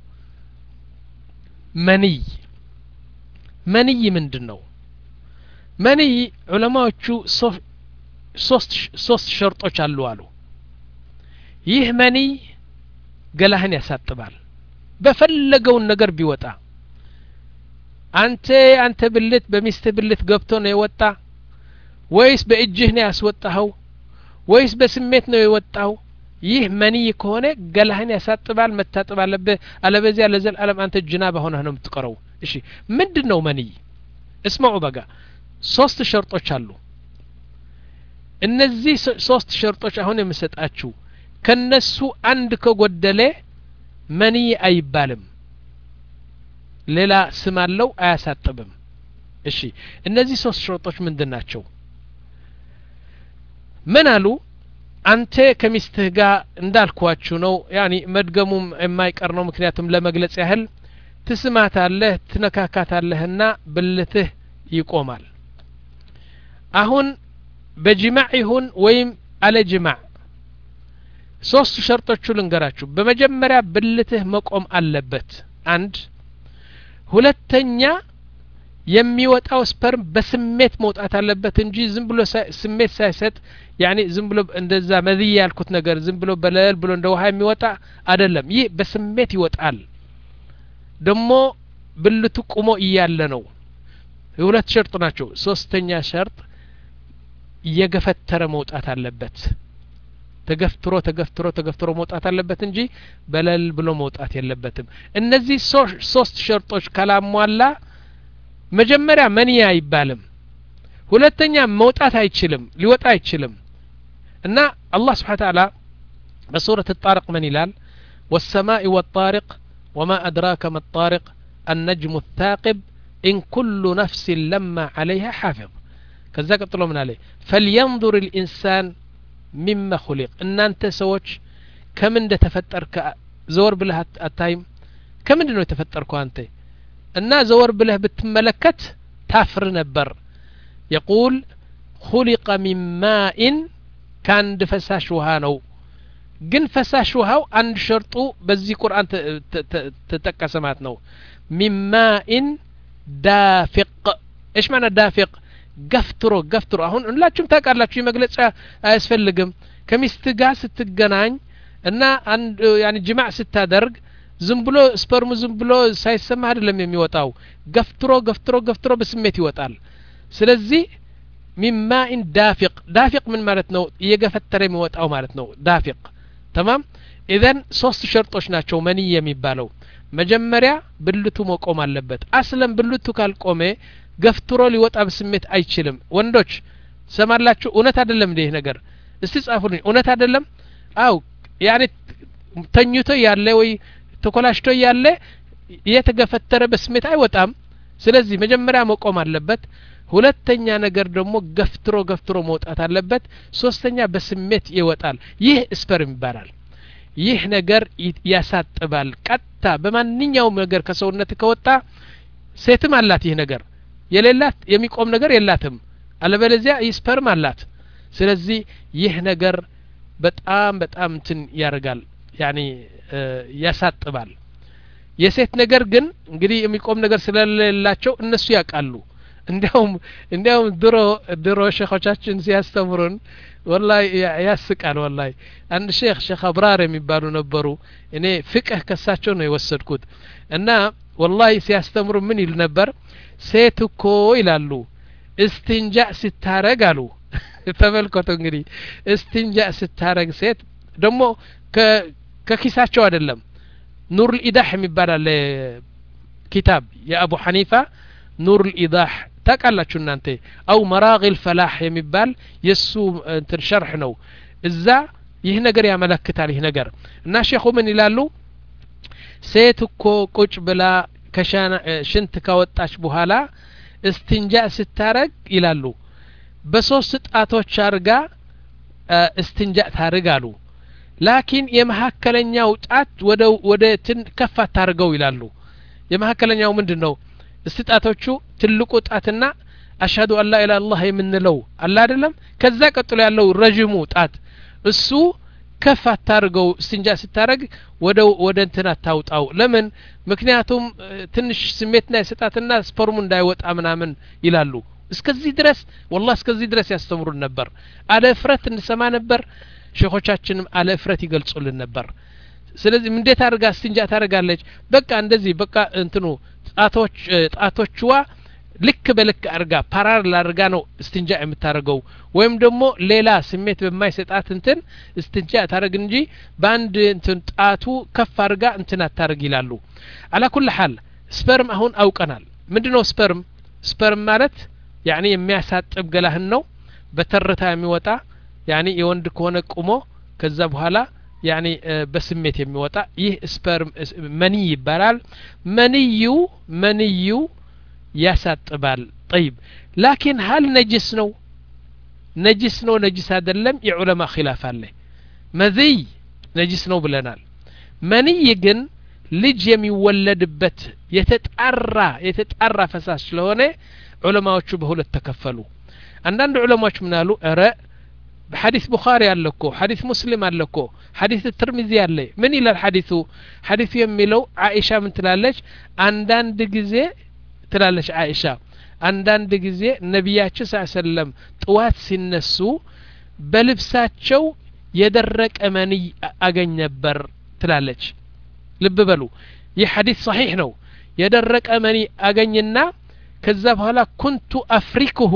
Speaker 1: መንይ መንይ ምንድነው መንይ ዑለማዎቹ ሶስት ሶስት ሸርጦች አሉ አሉ ይህ መንይ ገላህን ያሳጥባል በፈለገው ነገር ቢወጣ አንተ አንተ ብልት በሚስት ብልት ገብቶ ነው የወጣ ወይስ በእጅህ ነው ያስወጣው ወይስ በስሜት ነው የወጣው ይህ መንይ ከሆነ ገላህን ያሳጥባል መታጠብ አለበት አለበዚያ ለዘላለም አንተ ጅናባ ሆነህ ነው የምትቀረው እሺ ምንድነው መንይ እስማዑ በጋ ሶስት ሸርጦች አሉ እነዚህ ሶስት ሸርጦች አሁን የምሰጣችሁ ከነሱ አንድ ከጎደለ መንይ አይባልም ሌላ ስም አለው አያሳጥብም እሺ እነዚህ ሶስት ሸርጦች ምንድናቸው ምን አሉ አንተ ከሚስትህ ጋር እንዳልኳችሁ ነው ያኒ መድገሙም የማይቀር ነው ምክንያቱም ለመግለጽ ያህል ትስማታለህ ትነካካታለህና ብልትህ ይቆማል አሁን በጅማዕ ይሁን ወይም አለ ጅማዕ ሶስት ሸርጦቹ ልንገራችሁ በመጀመሪያ ብልትህ መቆም አለበት አንድ ሁለተኛ የሚወጣው ስፐርም በስሜት መውጣት አለበት እንጂ ዝም ብሎ ስሜት ሳይሰጥ ያኒ ዝም ብሎ እንደዛ መذይ ያልኩት ነገር ዝም ብሎ በለል ብሎ እንደ ውሃ የሚወጣ አይደለም ይህ በስሜት ይወጣል ደሞ ብልቱ ቆሞ እያለ ነው ሁለት ሸርጥ ናቸው ሶስተኛ ሸርጥ የገፈተረ መውጣት አለበት ተገፍትሮ ተገፍትሮ ተገፍትሮ መውጣት አለበት እንጂ በለል ብሎ መውጣት የለበትም እነዚህ ሶስት ሸርጦች ካላሟላ መጀመሪያ መንይ አይባልም ሁለተኛ መውጣት አይችልም ሊወጣ አይችልም እና አላህ Subhanahu Wa Ta'ala በሱረቱ الطارق ምን ይላል والسماء والطارق وما أدراك ما الطارق النجم الثاقب إن كل نفس لما عليها حافظ ከዛ ቀጥሎ ምን አለ فلينظر الإنسان مما خلق ان انت ሰዎች ከምን እንደተፈጠርክ ዘወር ብለህ አታይም ከምን ነው የተፈጠርከው አንተ እና ዘወር ብለህ ብትመለከት ታፍር ነበር يقول خلق من ماء كان فساش ውሃ ነው ግን ፈሳሽ ውሃው አንድ ሸርጡ በዚህ ቁርአን ተጠቀሰማት ነው من ماء دافق ايش معنى دافق ገፍትሮ ገፍትሮ አሁን ሁላችሁም ታውቃላችሁ የመግለጫ አያስፈልግም ከሚስት ጋር ስትገናኝ እና አንድ ያኒ ጅማዕ ስታደርግ ዝም ብሎ ስፐርሙ ዝም ብሎ ሳይሰማ አይደለም የሚወጣው ገፍትሮ ገፍትሮ ገፍትሮ በስሜት ይወጣል ስለዚህ ሚማء دافق دافق ምን ማለት ነው እየገፈተረ የሚወጣው ማለት ነው دافق تمام اذا ሶስት ሸርጦች ናቸው መንይ የሚባለው መጀመሪያ ብልቱ መቆም አለበት አስለም ብልቱ ካልቆመ ገፍትሮ ሊወጣ በስሜት አይችልም ወንዶች ሰማላችሁ እውነት አይደለም እንዴ ነገር እስቲ ጻፉልኝ እውነት አይደለም አው ያኒ ተኝቶ ያለ ወይ ተኮላሽቶ ያለ የተገፈተረ በስሜት አይወጣም ስለዚህ መጀመሪያ መቆም አለበት ሁለተኛ ነገር ደግሞ ገፍትሮ ገፍትሮ መውጣት አለበት ሶስተኛ በስሜት ይወጣል ይህ ስፐርም ይባላል ይህ ነገር ያሳጥባል ቀጣ በማንኛውም ነገር ከሰውነት ከወጣ ሴትም አላት ይህ ነገር የሌላት የሚቆም ነገር የላትም አለበለዚያ ስፐርም አላት ስለዚህ ይህ ነገር በጣም በጣም እንትን ያርጋል ያኒ ያሳጥባል የሴት ነገር ግን እንግዲህ የሚቆም ነገር ስለሌላቸው እነሱ ያቃሉ እንዲያውም እንዲያውም ድሮ ድሮ ሸኾቻችን ሲያስተምሩን والله ያስቃል والله አንድ ሼክ ሼክ አብራር የሚባሉ ነበሩ እኔ ፍቅህ ከሳቸው ነው የወሰድኩት እና والله ሲያስተምሩ ምን ይል ነበር ሴት እኮ ይላሉ እስቲንጃ ስታረግ አሉ ተመልከቱ እንግዲህ እስቲንጃ ስታረግ ሴት ደግሞ ከኪሳቸው አይደለም ኑር الإيضاح የሚባል አለ ኪታብ የአቡ ሐኒፋ ኑር الإيضاح ታቃላችሁ እናንተ አው መራግል ፈላህ የሚባል የሱ እንትን ሸርህ ነው እዛ ይህ ነገር ያመለክታል ይህ ነገር እና ሼኹ ምን ይላሉ ሴት እኮ ቁጭ ብላ ከሻና ሽንት ካወጣች በኋላ እስትንጃ ስታረግ ይላሉ በሶስት ጣቶች አርጋ እስትንጃ ታርጋሉ ላኪን የመሐከለኛው ጣት ወደ ወደ ትን ከፋ ታርገው ይላሉ የመሐከለኛው ምንድነው እስጣቶቹ ትልቁ ጣትና አሽሀዱ አላ ኢላሀ ኢላላህ የምንለው አላ አይደለም ከዛ ቀጥሎ ያለው ረጅሙ ጣት እሱ ከፍ አታርገው እስትንጃ ስታረግ ወደ ወደ እንትና ታውጣው ለምን ምክንያቱም ትንሽ ስሜትና የሰጣትና ስፐርሙ እንዳይወጣ ምናምን ይላሉ እስከዚህ ድረስ والله እስከዚህ ድረስ ያስተምሩን ነበር አለ ፍረት እንሰማ ነበር ሼኾቻችንም አለ ፍረት ይገልጹልን ነበር ስለዚህ እንዴት አርጋ እስትንጃ ታረጋለች በቃ እንደዚህ በቃ እንትኑ ጣቶች ጣቶችዋ ልክ በልክ አርጋ ፓራል አርጋ ነው እስትንጃ የምታረገው ወይም ደግሞ ሌላ ስሜት በማይሰጣት እንትን እስትንጃ ታረግ እንጂ ባንድ እንትን ጣቱ ከፍ አርጋ እንትን አታረግ ይላሉ على كل حال ስፐርም አሁን አውቀናል ምንድነው ስፐርም ስፐርም ማለት ያኒ የሚያሳጥብ ገላህን ነው በተርታ የሚወጣ ያኒ የወንድ ከሆነ ቁሞ ከዛ በኋላ ያኒ በስሜት የሚወጣ ይህ ስፐርም መኒ ይባላል መንዩ መንዩ ያሳጥባል طيب لكن هل نجس ነው ነጅስ ነው ነጅስ አይደለም የዑለማ ኺላፍ አለ መዚ ነጅስ ነው ብለናል መንይ ግን ልጅ የሚወለድበት የተጣራ የተጣራ ፈሳሽ ስለሆነ ዑለማዎቹ በሁለት ተከፈሉ አንዳንድ ዑለማዎች ምን አሉ አረ በሐዲስ ቡኻሪ አለኮ ሐዲስ ሙስሊም አለኮ ሐዲስ ትርሚዚ አለ ምን ይላል ሐዲሱ ሐዲሱ የሚለው አይሻ ምን ትላለች አንዳንድ ጊዜ ትላለች አይሻ አንዳንድ ጊዜ ነብያችን ሰለላም ጥዋት ሲነሱ በልብሳቸው የደረቀ መንይ አገኝ ነበር ትላለች ልብ በሉ ይህ ሐዲስ صحيح ነው የደረቀ መንይ አገኝና ከዛ በኋላ ኩንቱ አፍሪኩሁ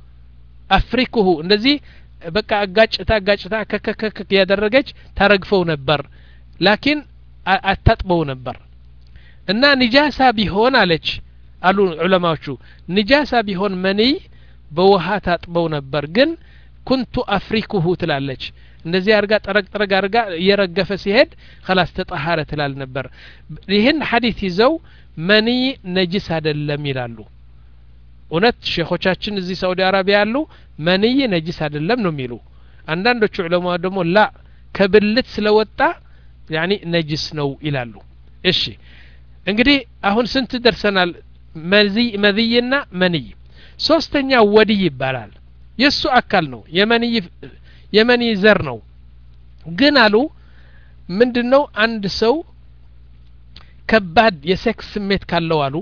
Speaker 1: አፍሪኩሁ እንደዚህ በቃ አጋጭታ አጋጭታ ከከከከ ያደረገች ታረግፈው ነበር ላኪን አታጥበው ነበር እና ንጃሳ ቢሆን አለች አሉ ዑለማዎቹ ንጃሳ ቢሆን መንይ በውሃ ታጥበው ነበር ግን ኩንቱ አፍሪኩሁ ትላለች እንደዚህ አርጋ ጠረቅ ጠረቅ አርጋ የረገፈ ሲሄድ خلاص ተጣሃረ ትላል ነበር ይሄን ሐዲስ ይዘው መንይ ነጅስ አይደለም ይላሉ እውነት ሼኾቻችን እዚህ ሳውዲ አረቢያ ያሉ መንይ ነጅስ አይደለም ነው የሚሉ አንዳንዶቹ ዑለማ ደግሞ ላ ከብልት ስለወጣ ያኒ ነጅስ ነው ይላሉ እሺ እንግዲህ አሁን ስንት ደርሰናል መዚ መዚይና መንይ ሶስተኛ ወዲ ይባላል የሱ አካል ነው የመንይ የመንይ ዘር ነው ግን አሉ ምንድነው አንድ ሰው ከባድ የሴክስ ስሜት ካለው አሉ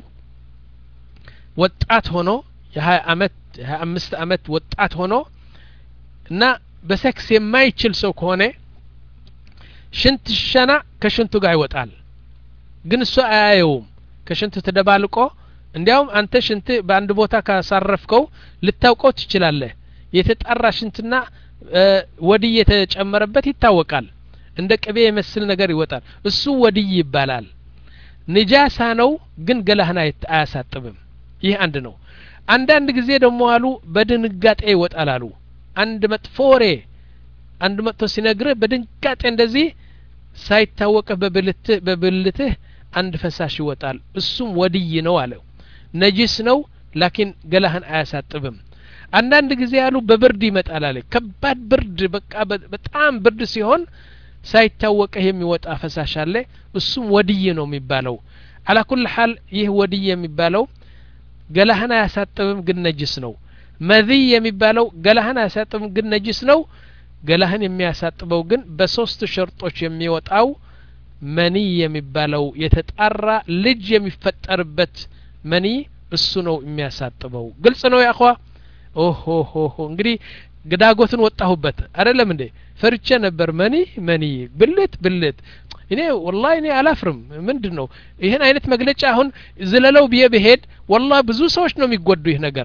Speaker 1: ወጣት ሆኖ የ20 አመት የ25 አመት ወጣት ሆኖ እና በሴክስ የማይችል ሰው ከሆነ ሽንት ሸና ከሽንቱ ጋር ይወጣል ግን እሱ አያየውም ከሽንቱ ተደባልቆ እንዲያውም አንተ ሽንት በአንድ ቦታ ካሳረፍከው ልታውቀው ትችላለህ የተጣራ ሽንትና ወዲ የተጨመረበት ይታወቃል እንደ ቅቤ የመስል ነገር ይወጣል እሱ ወዲ ይባላል ንጃሳ ነው ግን ገላህና አያሳጥብም ይህ አንድ ነው አንዳንድ ጊዜ ደግሞ አሉ በድንጋጤ ይወጣል አሉ አንድ መጥፎሬ አንድ መጥቶ ሲነግር በድንጋጤ እንደዚህ ሳይታወቅ በብልትህ በብልትህ አንድ ፈሳሽ ይወጣል እሱም ወዲይ ነው አለው ነጅስ ነው ላኪን ገላህን አያሳጥብም አንዳንድ ጊዜ ያሉ በብርድ ይመጣል አለ ከባድ ብርድ በቃ በጣም ብርድ ሲሆን ሳይታወቅ የሚወጣ ፈሳሽ አለ እሱም ወዲይ ነው የሚባለው على كل حال ይህ ወዲይ የሚባለው ገላህን አያሳጥብም ግን ነጅስ ነው መዚ የሚባለው ገላህን አያሳጥብም ግን ነጅስ ነው ገላህን የሚያሳጥበው ግን በሶስት ሸርጦች የሚወጣው መንይ የሚባለው የተጣራ ልጅ የሚፈጠርበት መንይ እሱ ነው የሚያሳጥበው ግልጽ ነው ያخوا ኦሆ ሆ እንግዲህ ግዳጎትን ወጣሁበት አይደለም እንዴ ፈርቼ ነበር መንይ መንይ ብልት ብልት እኔ والله እኔ አላፍርም ምንድነው ይሄን አይነት መግለጫ አሁን ዝለለው ቢየ በሄድ والله ብዙ ሰዎች ነው የሚጎዱ ይሄ ነገር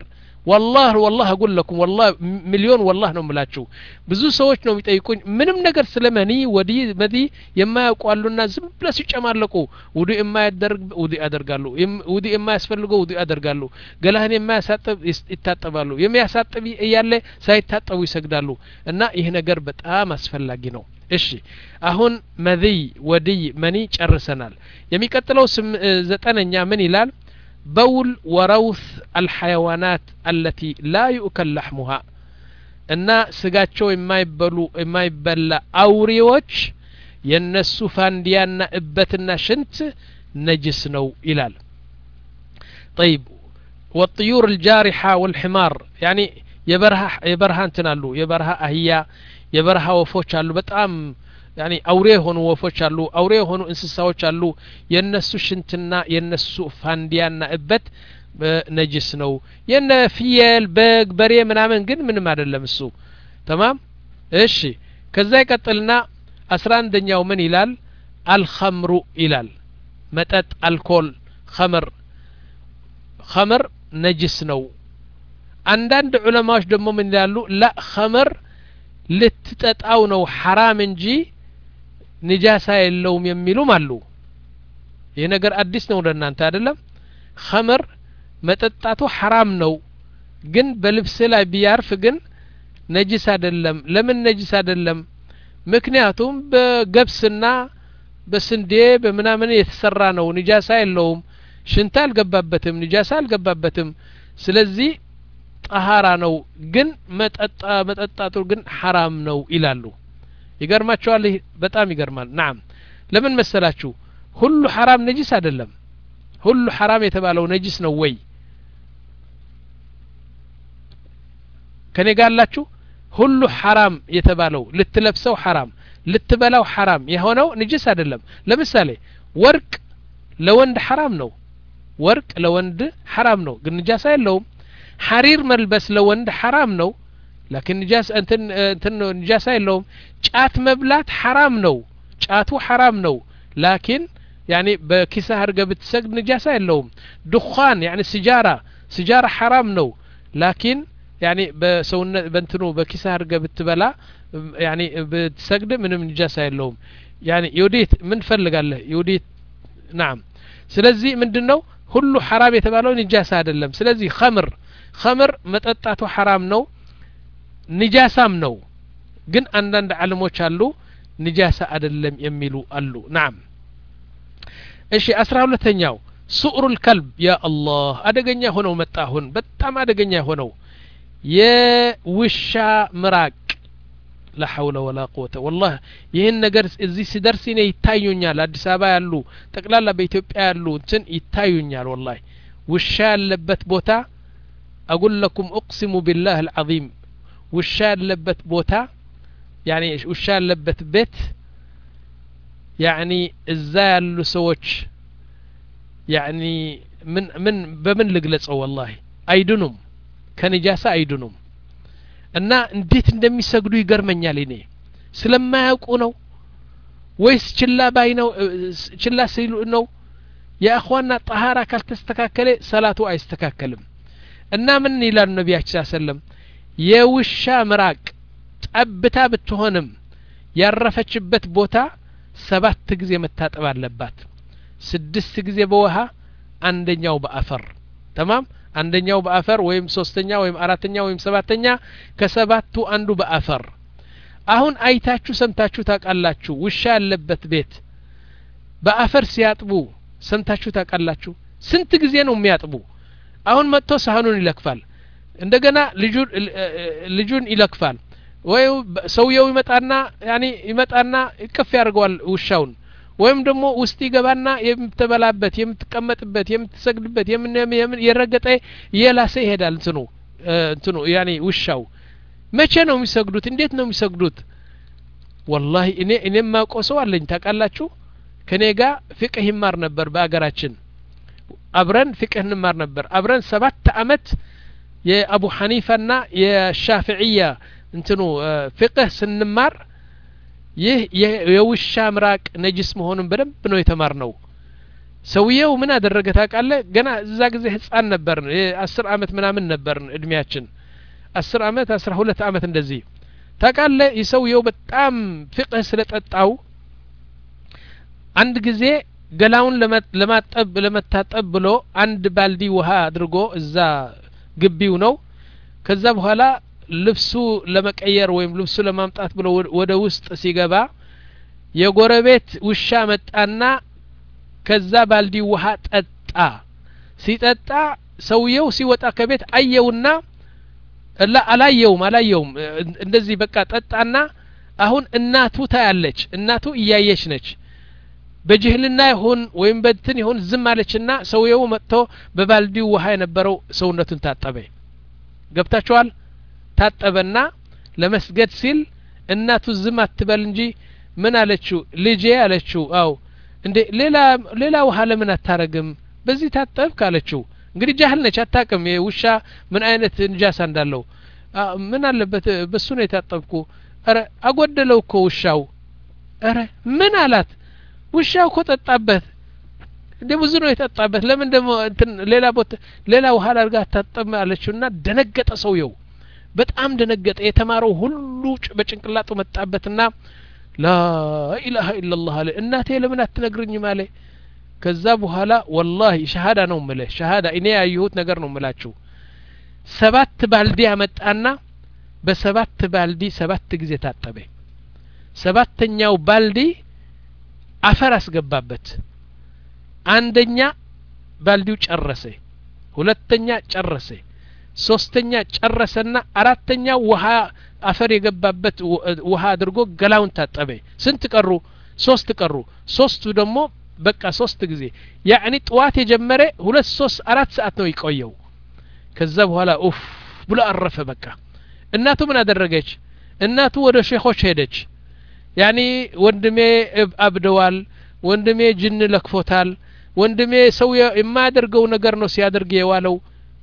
Speaker 1: والله والله اقول لكم والله مليون والله ነው ምላችሁ ብዙ ሰዎች ነው የሚጠይቁኝ ምንም ነገር ስለመኒ ወዲ መዲ የማያውቁአሉና ዝም ብለው ሲጨማለቁ ውዱ የማያደርግ ውዱ ያደርጋሉ ውዱ የማያስፈልገው ውዱ ያደርጋሉ ገላህን የማያሳጥብ ይታጠባሉ የሚያሳጥብ እያለ ሳይታጠቡ ይሰግዳሉ እና ይሄ ነገር በጣም አስፈላጊ ነው እሺ አሁን መዲ ወዲ መኒ ጨርሰናል የሚቀጥለው ዘጠነኛ ምን ይላል بول وروث الحيوانات التي لا يؤكل لحمها እና ስጋቸው የማይበሉ የማይበላ አውሬዎች የነሱ ፋንዲያና እበትና ሽንት ነጅስ ነው ይላል طيب والطيور الجارحة والحمار يعني የበረሃ የበረሃ እንትን አሉ የበረሃ አህያ የበረሃ ወፎች አሉ በጣም يعني أوريه هونو وفوشالو أوريه هونو إنسساوش ألو ينسو شنتنا ينسو فانديانا إبت نجس نو ين فيل بق بريه من عمن قن من ما دلمسو تمام إيشي كذلك قتلنا أسران دنيا ومن إلال الخمر إلال متت الكول خمر خمر نجس نو عندنا علماء دمو من إلالو لا خمر لتتتاو نو حرام انجي نجاسة اللوم يميلوم አሉ ይሄ ነገር አዲስ ነው ለእናንተ አይደለም خمر መጠጣቱ حرام ነው ግን በልብስ ላይ ቢያርፍ ግን ነጅስ አይደለም ለምን ነጅስ አይደለም ምክንያቱም በገብስና በስንዴ በመናምን የተሰራ ነው ንጃሳ የለውም ሽንታ አልገባበትም ንጃሳ አልገባበትም ስለዚህ طهارة ነው ግን መጠጣ መጠጣቱ ግን حرام ነው ይላሉ ይገርማችኋል በጣም ይገርማል نعم ለምን መሰላችሁ ሁሉ حرام ነጅስ አይደለም ሁሉ حرام የተባለው ነጅስ ነው ወይ ከኔ ጋርላችሁ ሁሉ حرام የተባለው ልትለብሰው حرام ልትበላው حرام የሆነው ነጅስ አይደለም ለምሳሌ ወርቅ ለወንድ حرام ነው ወርቅ ለወንድ حرام ነው ግን ንጃሳ የለውም حرير ملبس لوند حرام نو لكن نجاس انتن انتن نجاسة اللوم جات مبلات حرام نو جاتو حرام نو لكن يعني بكيسة هرقة بتسجد نجاسة اللوم دخان يعني سجارة سجارة حرام نو لكن يعني بسون بنتنو بكيسة هرقة بتبلا يعني بتسجد من نجاسة اللوم يعني يوديت من فلق الله يوديت نعم سلزي من دنو كله حرام يتبالو نجاسة اللوم سلزي خمر خمر متطاطو حرام ነው ንጃሳም ነው ግን አንዳንድ ዓለሞች አሉ ንጃሳ አይደለም የሚሉ አሉ نعم እሺ አስራ ሁለተኛው ሱዕሩ الكلب يا الله አደገኛ ሆነው መጣሁን በጣም አደገኛ ሆነው የውሻ ምራቅ لا حول ولا قوة والله ይሄን ነገር እዚህ ሲደርስ እኔ ይታዩኛል አዲስ አበባ ያሉ ጠቅላላ በኢትዮጵያ ያሉ እንትን ይታዩኛል والله ውሻ ያለበት ቦታ أقول لكم أقسم بالله العظيم وشال لبت بوتا يعني وشال لبت بيت يعني الزال لسوتش يعني من من بمن لقلص والله أيدنم كنجاسة أيدنم أن نديت ندمي سجدو يقرمنيال إني سلما يقولوا ويس شلا باينو شلا سيلو إنه يا أخوانا طهارة كالتستكاكلي صلاة أيستكاكلم እና ምን ይላል ነብያችን ሰለላሁ ዐለይሂ ወሰለም የውሻ ምራቅ ጠብታ ብትሆንም ያረፈችበት ቦታ ሰባት ጊዜ መታጠብ አለባት ስድስት ጊዜ በውሃ አንደኛው በአፈር تمام አንደኛው በአፈር ወይም ሶስተኛ ወይም አራተኛ ወይም ሰባተኛ ከሰባቱ አንዱ በአፈር አሁን አይታችሁ ሰምታችሁ ታቃላችሁ ውሻ ያለበት ቤት በአፈር ሲያጥቡ ሰምታችሁ ታቃላችሁ ስንት ጊዜ ነው የሚያጥቡ አሁን መጥቶ ሳህኑን ይለክፋል እንደገና ልጁን ልጁን ይለክፋል ወይ ሰውየው ይመጣና ያኒ ይመጣና ይከፍ ያርገዋል ውሻውን ወይም ደግሞ ውስጥ ይገባና የምትበላበት የምትቀመጥበት የምትሰግድበት የምን የምን የረገጠ የላሰ ይሄዳል እንትኑ እንትኑ ያኒ ውሻው መቼ ነው የሚሰግዱት እንዴት ነው የሚሰግዱት والله እኔ እኔ ማቆሰው አለኝ ታቃላችሁ ከኔ ጋር ፍቅህ ይማር ነበር በአገራችን አብረን ፍቅህ እንማር ነበር አብረን ሰባት አመት የአቡ ሐኒፋና የሻፊዒያ እንትኑ ፍቅህ ስንማር ይህ የውሻ ምራቅ ነጅስ መሆኑን በደንብ ነው የተማርነው ሰውየው ምን አደረገ ታውቃለህ? ገና እዛ ጊዜ ህፃን ነበርን አስር አመት ምናምን ነበርን እድሜያችን አስር አመት አስራ ሁለት አመት እንደዚህ ታውቃለህ። ይሰውየው በጣም ፍቅህ ስለጠጣው አንድ ጊዜ ገላውን ለማጠብ ለመታጠብ ብሎ አንድ ባልዲ ውሃ አድርጎ እዛ ግቢው ነው ከዛ በኋላ ልብሱ ለመቀየር ወይም ልብሱ ለማምጣት ብሎ ወደ ውስጥ ሲገባ የጎረቤት ውሻ መጣና ከዛ ባልዲ ውሃ ጠጣ። ሲጠጣ ሰውየው ሲወጣ ከቤት አየውና ላ አላየውም አላየውም እንደዚህ በቃ ጠጣና አሁን እናቱ ታያለች። እናቱ እያየች ነች። በጅህልና ይሁን ወይም በእንትን ይሁን ዝም አለችና ሰውየው መጥቶ በባልዲው ውሃ የነበረው ሰውነቱን ታጠበ። ገብታችኋል? ታጠበና ለመስገድ ሲል እናቱ ዝም አትበል እንጂ ምን አለችው? ልጄ አለችው። አው እንዴ ሌላ ሌላ ውሃ ለምን አታረግም? በዚህ ታጠብክ አለችው። እንግዲህ ጃህል ነች አታቅም የውሻ ምን አይነት ንጃሳ እንዳለው። ምን አለበት በሱ ነው የታጠብኩ። አረ አጎደለው እኮ ውሻው። አረ ምን አላት? ውሻው እኮ ጠጣበት እንደ ብዙ ነው የጠጣበት ለምን ደሞ እንትን ሌላ ቦታ ሌላ ውሃ አድርጋ ታጠብ አለችውና ደነገጠ ሰውየው። በጣም ደነገጠ። የተማረው ሁሉ በጭንቅላቱ መጣበትና ላ ኢላሃ ኢላላህ አለ። እናቴ ለምን አትነግርኝም አለ። ከዛ በኋላ ወላሂ ሸሃዳ ነው ማለት ሸሃዳ እኔ ያየሁት ነገር ነው የምላችሁ። ሰባት ባልዲ አመጣና በሰባት ባልዲ ሰባት ጊዜ ታጠበ። ሰባተኛው ባልዲ አፈር አስገባበት። አንደኛ ባልዲው ጨረሰ፣ ሁለተኛ ጨረሰ፣ ሶስተኛ ጨረሰና አራተኛ ውሃ አፈር የገባበት ውሃ አድርጎ ገላውን ታጠበ። ስንት ቀሩ? ሶስት ቀሩ። ሶስቱ ደግሞ በቃ ሶስት ጊዜ ያኒ ጧት የጀመረ ሁለት ሶስት አራት ሰዓት ነው ይቆየው። ከዛ በኋላ ኡፍ ብሎ አረፈ በቃ። እናቱ ምን አደረገች? እናቱ ወደ ሼኾች ሄደች። ያኒ ወንድሜ አብደዋል፣ ወንድሜ ጅን ለክፎታል፣ ወንድሜ ሰው የማያደርገው ነገር ነው ሲያደርግ የዋለው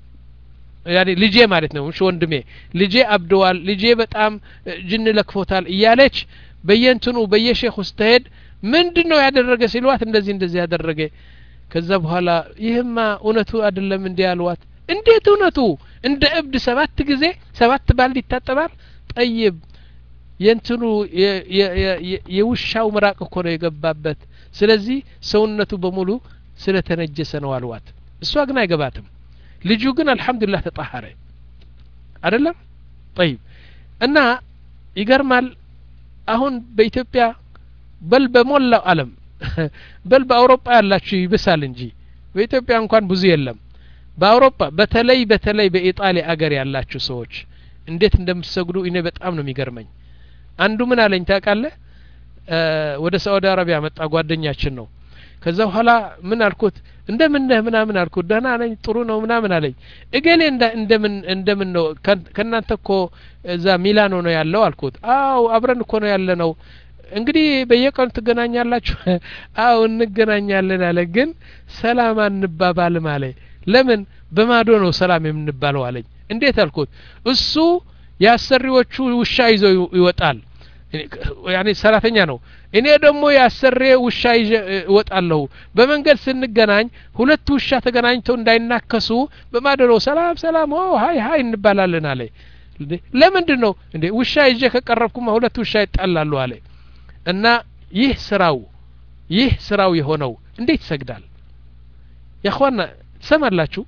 Speaker 1: ያኒ ልጄ ማለት ነው። እሺ ወንድሜ ልጄ አብደዋል፣ ልጄ በጣም ጅን ለክፎታል እያለች በየንትኑ በየሼኹ ስትሄድ ምንድነው ያደረገ ሲሏት እንደዚህ እንደዚህ ያደረገ። ከዛ በኋላ ይህማ እውነቱ አይደለም እንዴ ያሏት። እንዴት እውነቱ? እንደ እብድ ሰባት ጊዜ ሰባት ባልዲ ይታጠባል። ጠይብ የንትኑ የውሻው ምራቅ እኮ ነው የገባበት። ስለዚህ ሰውነቱ በሙሉ ስለተነጀሰ ነው አልዋት። እሷ ግን አይገባትም። ልጁ ግን አልহামዱሊላህ ተጣሐረ አይደለም። طيب እና ይገርማል። አሁን በኢትዮጵያ በል በሞላው ዓለም በል በአውሮፓ ያላችሁ ይብሳል እንጂ በኢትዮጵያ እንኳን ብዙ የለም። በአውሮፓ በተለይ በተለይ በኢጣሊያ አገር ያላችሁ ሰዎች እንዴት እንደምትሰግዱ እኔ በጣም ነው የሚገርመኝ። አንዱ ምን አለኝ ታውቃለህ? ወደ ሳውዲ አረቢያ መጣ ጓደኛችን ነው። ከዛ በኋላ ምን አልኩት? እንደምን ነህ ምናምን አልኩት። ደህና ነኝ ጥሩ ነው ምናምን አለኝ። እገሌ እንደምን እንደምን ነው ከናንተ እኮ እዛ ሚላኖ ነው ያለው አልኩት። አው አብረን እኮ ነው ያለነው። እንግዲህ በየቀኑ ትገናኛላችሁ? አው እንገናኛለን አለ። ግን ሰላም አንባባልም አለ። ለምን? በማዶ ነው ሰላም የምንባለው አለኝ። እንዴት አልኩት? እሱ ያሰሪዎቹ ውሻ ይዞ ይወጣል ያኔ ሰራተኛ ነው። እኔ ደግሞ ያሰሬ ውሻ ይወጣለሁ። በመንገድ ስንገናኝ ሁለት ውሻ ተገናኝተው እንዳይናከሱ በማዶ ነው ሰላም ሰላም ኦ ሃይ ሃይ እንባላለን አለ። ለምንድነው እንዴ ውሻ ይዤ ከቀረብኩማ ሁለት ውሻ ይጣላሉ አለ። እና ይህ ስራው ይህ ስራው የሆነው እንዴት ይሰግዳል? ያخواና ሰማላችሁ?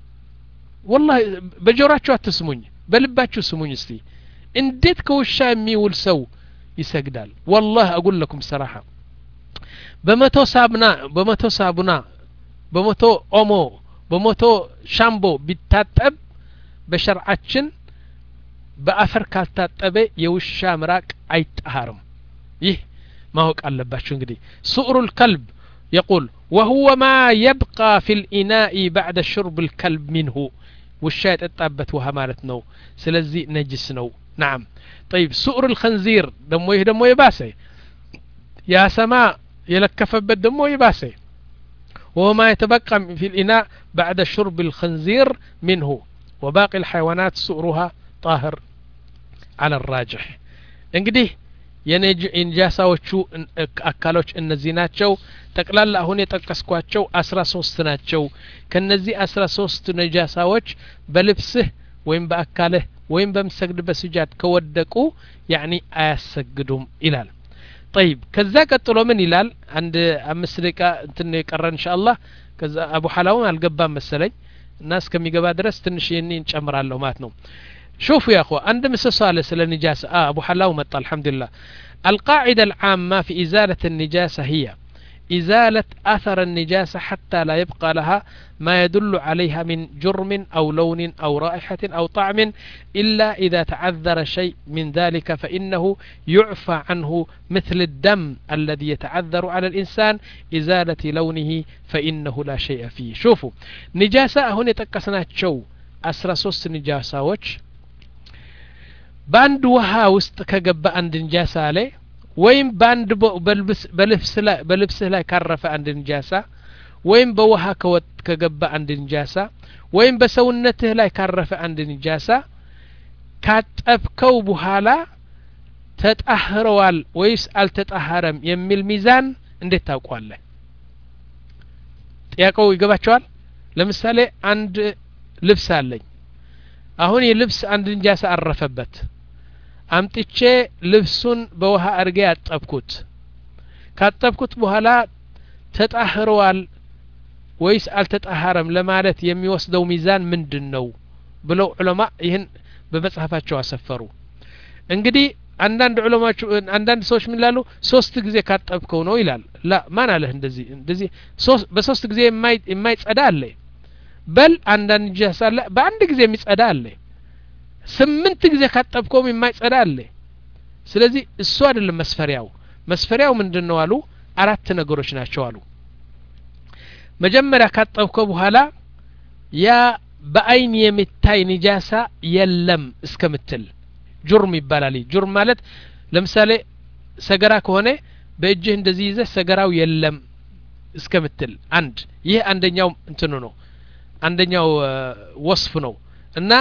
Speaker 1: والله በጆራችሁ አትስሙኝ በልባችሁ ስሙኝ እስቲ። እንዴት ከውሻ የሚውል ሰው ይሰግዳል? والله اقول لكم صراحه በመቶ ሳብና በመቶ ሳቡና በመቶ ኦሞ በመቶ ሻምቦ ቢታጠብ በሸርዓችን በአፈር ካልታጠበ የውሻ ምራቅ አይጣሃርም። ይህ ማወቅ አለባችሁ። እንግዲህ ሱዕሩ الكلب يقول وهو ما يبقى في الإناء بعد شرب الكلب منه ውሻ የጠጣበት ውሃ ማለት ነው። ስለዚህ ነጅስ ነው። نعم طيب سؤر الخنزير ደሞ ይሄ ደሞ ይባሰ ያ ሰማ የለከፈበት ደሞ ይባሰ وما يتبقى في الإناء بعد شرب الخنزير منه وباقي الحيوانات سؤرها طاهر على الراجح። እንግዲህ የነጃሳዎቹ አካሎች እነዚህ ናቸው ጠቅላላ አሁን የጠቀስኳቸው አስራ ሶስት ናቸው ከነዚህ አስራ ሶስት ነጃሳዎች በልብስህ ወይም በአካልህ ወይም በመሰግድበት ስጃድ ከወደቁ ያኒ አያሰግዱም ይላል طيب ከዛ ቀጥሎ ምን ይላል አንድ አምስት ደቂቃ እንትን የቀረን ኢንሻአላህ ከዛ አቡ ሐላውን አልገባም መሰለኝ እና እስከሚገባ ድረስ ትንሽ ይሄን እንጨምራለሁ ማለት ነው شوفوا يا اخوة عند مسألة سل النجاسة آه أبو حلاو مطى الحمد لله القاعدة العامة في إزالة النجاسة هي إزالة أثر النجاسة حتى لا يبقى لها ما يدل عليها من جرم أو لون أو رائحة أو طعم إلا إذا تعذر شيء من ذلك فإنه يعفى عنه مثل الدم الذي يتعذر على الإنسان إزالة لونه فإنه لا شيء فيه شوفوا نجاسة هنا تكسنا شو أسرسوس نجاسة وش باند وها وسط كجب عند نجاسة عليه وين باند بلبس بلبس لا بلبس لا كرف عند نجاسة وين بوها كوت كجب عند نجاسة وين بسونته لا كرف عند نجاسة كاتبكو بحالا تتأهروال ويسأل تتأهرم يميل ميزان انديت تاوقواله ጥያቄው ይገባቸዋል ለምሳሌ አንድ ልብስ አለኝ አሁን የልብስ አንድ ንጃሳ አረፈበት አምጥቼ ልብሱን በውሃ አርጌ ያጠብኩት ካጠብኩት በኋላ ተጣህሯል ወይስ አልተጣሃረም ለማለት የሚወስደው ሚዛን ምንድነው ብለው ዑለማ ይህን በመጽሐፋቸው አሰፈሩ እንግዲህ አንዳንድ ዑለማዎች አንዳንድ ሰዎች ምን ይላሉ ሶስት ጊዜ ካጠብከው ነው ይላል ላ ማን አለ እንደዚህ እንደዚህ ሶስት በሶስት ጊዜ የማይ የማይጸዳ አለ በል አንዳንድ ንጃሳ አለ በአንድ ጊዜ የሚጸዳ አለ ስምንት ጊዜ ካጠብከው የማይጸዳ አለ ስለዚህ እሱ አይደለም መስፈሪያው መስፈሪያው ምንድነው አሉ አራት ነገሮች ናቸው አሉ መጀመሪያ ካጠብከው በኋላ ያ በአይን የሚታይ ንጃሳ የለም እስከምትል ጁርም ይባላል ጁርም ማለት ለምሳሌ ሰገራ ከሆነ በእጅህ እንደዚህ ይዘህ ሰገራው የለም እስከምትል አንድ ይሄ አንደኛው እንትኑ ነው አንደኛው ወስፍ ነው እና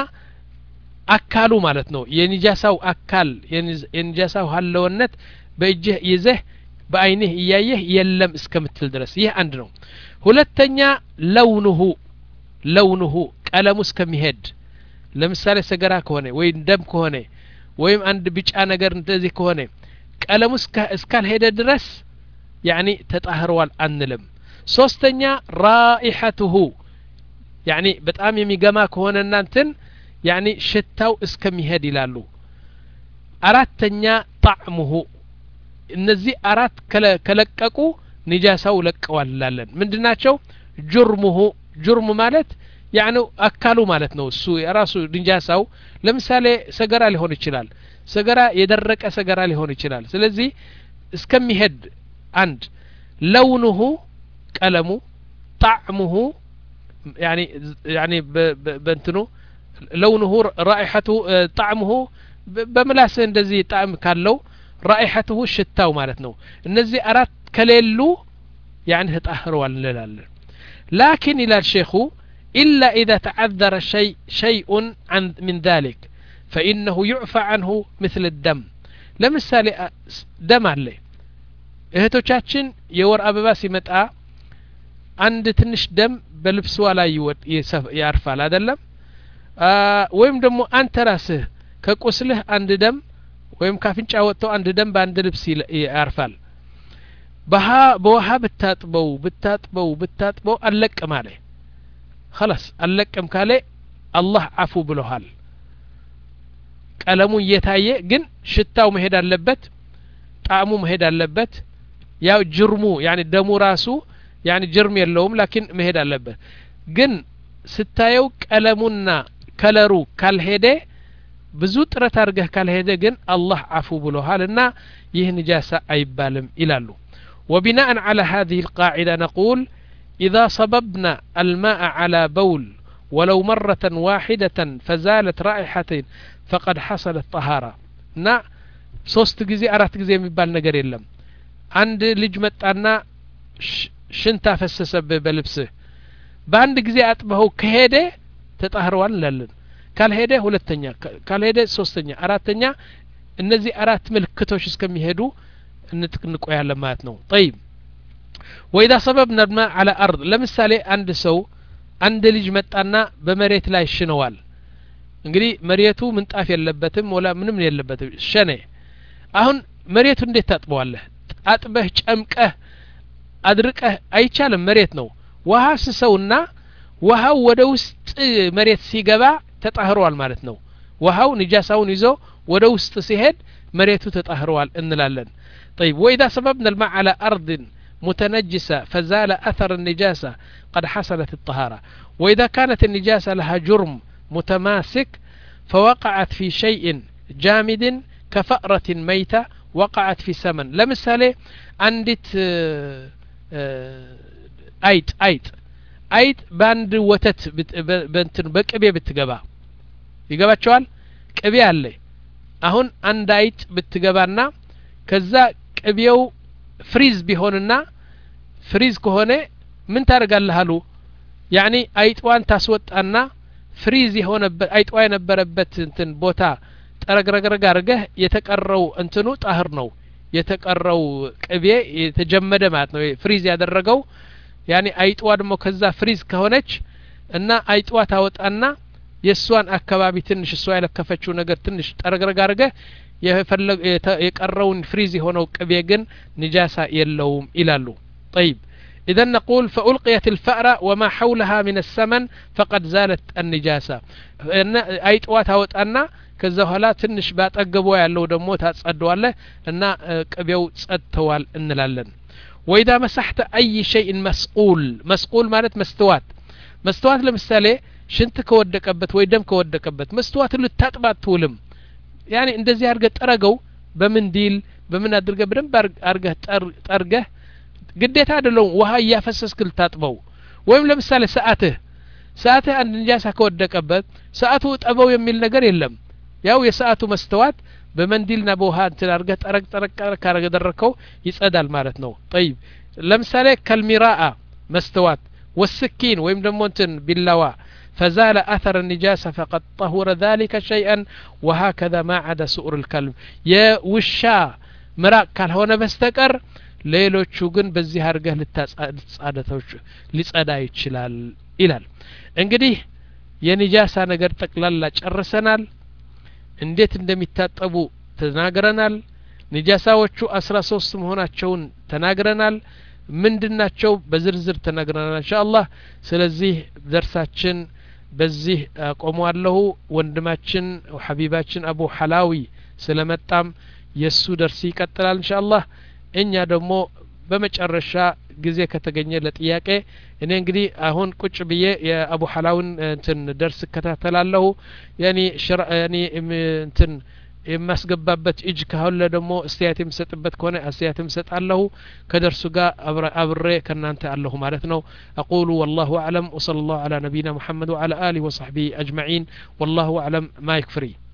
Speaker 1: አካሉ ማለት ነው የንጃሳው አካል የንጃሳው ሐለወነት በእጅህ ይዘህ በአይንህ እያየህ የለም እስከምትል ድረስ ይሄ አንድ ነው ሁለተኛ ለውኑሁ ለውኑሁ ቀለሙ እስከሚሄድ ለምሳሌ ሰገራ ከሆነ ወይ ደም ከሆነ ወይም አንድ ቢጫ ነገር እንደዚህ ከሆነ ቀለሙ እስካልሄደ ድረስ ያኒ ተጣህሯል አንልም ሶስተኛ ራኢሐቱሁ ያኒ በጣም የሚገማ ከሆነ እናንተን ያኒ ሽታው እስከሚሄድ ይላሉ አራተኛ ጣዕሙሁ እነዚህ አራት ከለቀቁ ንጃሳው ለቀዋል ይላለን ምንድናቸው ጁርሙሁ ጁርሙ ማለት ያኒ አካሉ ማለት ነው እሱ የራሱ ንጃሳው ለምሳሌ ሰገራ ሊሆን ይችላል ሰገራ የደረቀ ሰገራ ሊሆን ይችላል ስለዚህ እስከሚሄድ አንድ ለውኑሁ ቀለሙ ጣዕሙሁ يعني يعني بنتنو لونه رائحته طعمه بملاسه እንደዚህ ጣዕም ካለው رائحته ሽታው ማለት ነው እነዚህ አራት ከሌሉ يعني ተጣህሯል እንላለን لكن الى الشيخ الا اذا تعذر شيء شيء عن من ذلك فانه يعفى عنه مثل الدم ለምሳሌ ደም አለ እህቶቻችን የወር አበባ ሲመጣ አንድ ትንሽ ደም በልብስዋ ላይ ያርፋል አይደለም ወይም ደግሞ አንተ ራስህ ከቁስልህ አንድ ደም ወይም ካፍንጫ ወጥቶ አንድ ደም በአንድ ልብስ ያርፋል በሃ በውሃ ብታጥበው ብታጥበው ብታጥበው አለቀም አለ خلاص አለቀም ካለ አላህ አፉ ብሎሃል ቀለሙ እየታየ ግን ሽታው መሄድ አለበት ጣዕሙ መሄድ አለበት ያው ጅርሙ يعني ደሙ ራሱ يعني جرم የለውም لكن መሄድ አለበት ግን ስታየው ቀለሙና ከለሩ ካልሄደ ብዙ ጥረት አርገህ ካልሄደ ግን አላህ አፉ ብሎሃልና ይህ ንጃሳ አይባልም ይላሉ وبناء على هذه القاعدة نقول إذا صببنا الماء على بول ولو مرة واحدة فزالت رائحته فقد حصلت طهارة نا ሶስት ጊዜ አራት ጊዜ የሚባል ነገር የለም አንድ ልጅ መጣና ሽንታ ፈሰሰብህ በልብስህ በአንድ ጊዜ አጥበው ከሄደ ተጣህሯል እንላለን ካልሄደ ሁለተኛ ካልሄደ ሶስተኛ አራተኛ እነዚህ አራት ምልክቶች እስከሚሄዱ እንቆያለን ማለት ነው طيب وإذا صببنا الماء على أرض ለምሳሌ አንድ ሰው አንድ ልጅ መጣና በመሬት ላይ ሽነዋል እንግዲህ መሬቱ ምንጣፍ የለበትም ወላ ምንም የለበትም ሸነ አሁን መሬቱ እንዴት ታጥበዋለህ አጥበህ ጨምቀህ አድርቀህ አይቻልም መሬት ነው ውሃ ስሰውና ውሃው ወደ ውስጥ መሬት ሲገባ ተጣህሯል ማለት ነው ውሃው ንጃሳውን ይዞ ወደ ውስጥ ሲሄድ መሬቱ ተጣህሯል እንላለን طيب واذا صببنا الماء على ارض متنجسه فزال اثر النجاسه قد حصلت الطهاره واذا كانت النجاسه لها جرم متماسك فوقعت في شيء جامد كفأرة ميتة وقعت في سمن لمثالي عندت ايت ايت ايت باند وتت بنتن بقبي بتገባ ይገባቸዋል ቅቤ አለ አሁን አንድ አይጥ ብትገባና ከዛ ቅቤው ፍሪዝ ቢሆንና ፍሪዝ ከሆነ ምን ታደርጋለህ አሉ ያኒ አይጧን ታስወጣና ፍሪዝ የሆነበት አይጧ የነበረበት እንትን ቦታ ጠረግረግረግ አርገህ የተቀረው እንትኑ ጣህር ነው የተቀረው ቅቤ የተጀመደ ማለት ነው ፍሪዝ ያደረገው ያኒ አይጧ ደግሞ ከዛ ፍሪዝ ከሆነች እና አይጧ ታወጣና የሷን አካባቢ ትንሽ እሷ ያለከፈችው ነገር ትንሽ ጠረግረግ አርገህ የፈለገ የቀረውን ፍሪዝ የሆነው ቅቤ ግን ንጃሳ የለውም ይላሉ طيب اذا نقول فألقيت الفأرة وما حولها من السمن فقد زالت النجاسة አይጧ ታወጣና ከዛ ኋላ ትንሽ ባጠገቦ ያለው ደግሞ ታጸደዋለህ እና ቅቤው ጸድተዋል እንላለን وإذا مسحت أي شيء مسقول مسقول ማለት መስተዋት መስተዋት ለምሳሌ ሽንት ከወደቀበት ወይ ደም ከወደቀበት መስተዋት ልታጥባት ትውልም ያኒ እንደዚህ አርገህ ጠረገው በመንዲል በምን አድርገህ በደንብ አርገህ ጠርገህ ግዴታ አይደለም ውሃ ያፈሰስክ ልታጥበው ወይም ለምሳሌ ሰዓትህ ሰዓትህ አንድ ንጃሳ ከወደቀበት ሰዓቱ ጠበው የሚል ነገር የለም ያው የሰዓቱ መስተዋት በመንዲልና በውሃ እንትን አርገህ ጠረቅ ጠረቅ ካረገ ደረከው ይጸዳል ማለት ነው طيب ለምሳሌ ከልሚራአ መስተዋት والسكين ወይም ደግሞ እንትን ቢላዋ فزال أثر النجاسة فقد طهر ذلك شيئا وهكذا ما عدا سؤر الكلب يا وشا مراق ካልሆነ በስተቀር ሌሎቹ ግን በዚህ አርገህ ልታጻደተውች ሊጸዳ ይችላል ይላል እንግዲህ የንጃሳ ነገር ጠቅላላ ጨርሰናል እንዴት እንደሚታጠቡ ተናግረናል ንጃሳዎቹ አስራ ሶስት መሆናቸውን ተናግረናል ምንድናቸው በዝርዝር ተናግረናል ኢንሻአላህ ስለዚህ ደርሳችን በዚህ ቆሟለሁ ወንድማችን ወሐቢባችን አቡ ሐላዊ ስለመጣም የሱ ደርስ ይቀጥላል ኢንሻአላህ እኛ ደግሞ በመጨረሻ ጊዜ ከተገኘ ለጥያቄ እኔ እንግዲህ አሁን ቁጭ ብዬ የአቡ ሐላውን እንትን ደርስ ከታተላለሁ ያኒ ያኒ እንትን የማስገባበት እጅ ካለ ደግሞ እስቲያት የምሰጥበት ከሆነ እስቲያት የምሰጣለሁ ከደርሱ ጋር አብሬ ከናንተ አለሁ ማለት ነው اقول والله اعلم وصلى الله على نبينا محمد وعلى اله وصحبه اجمعين والله اعلم ما يكفري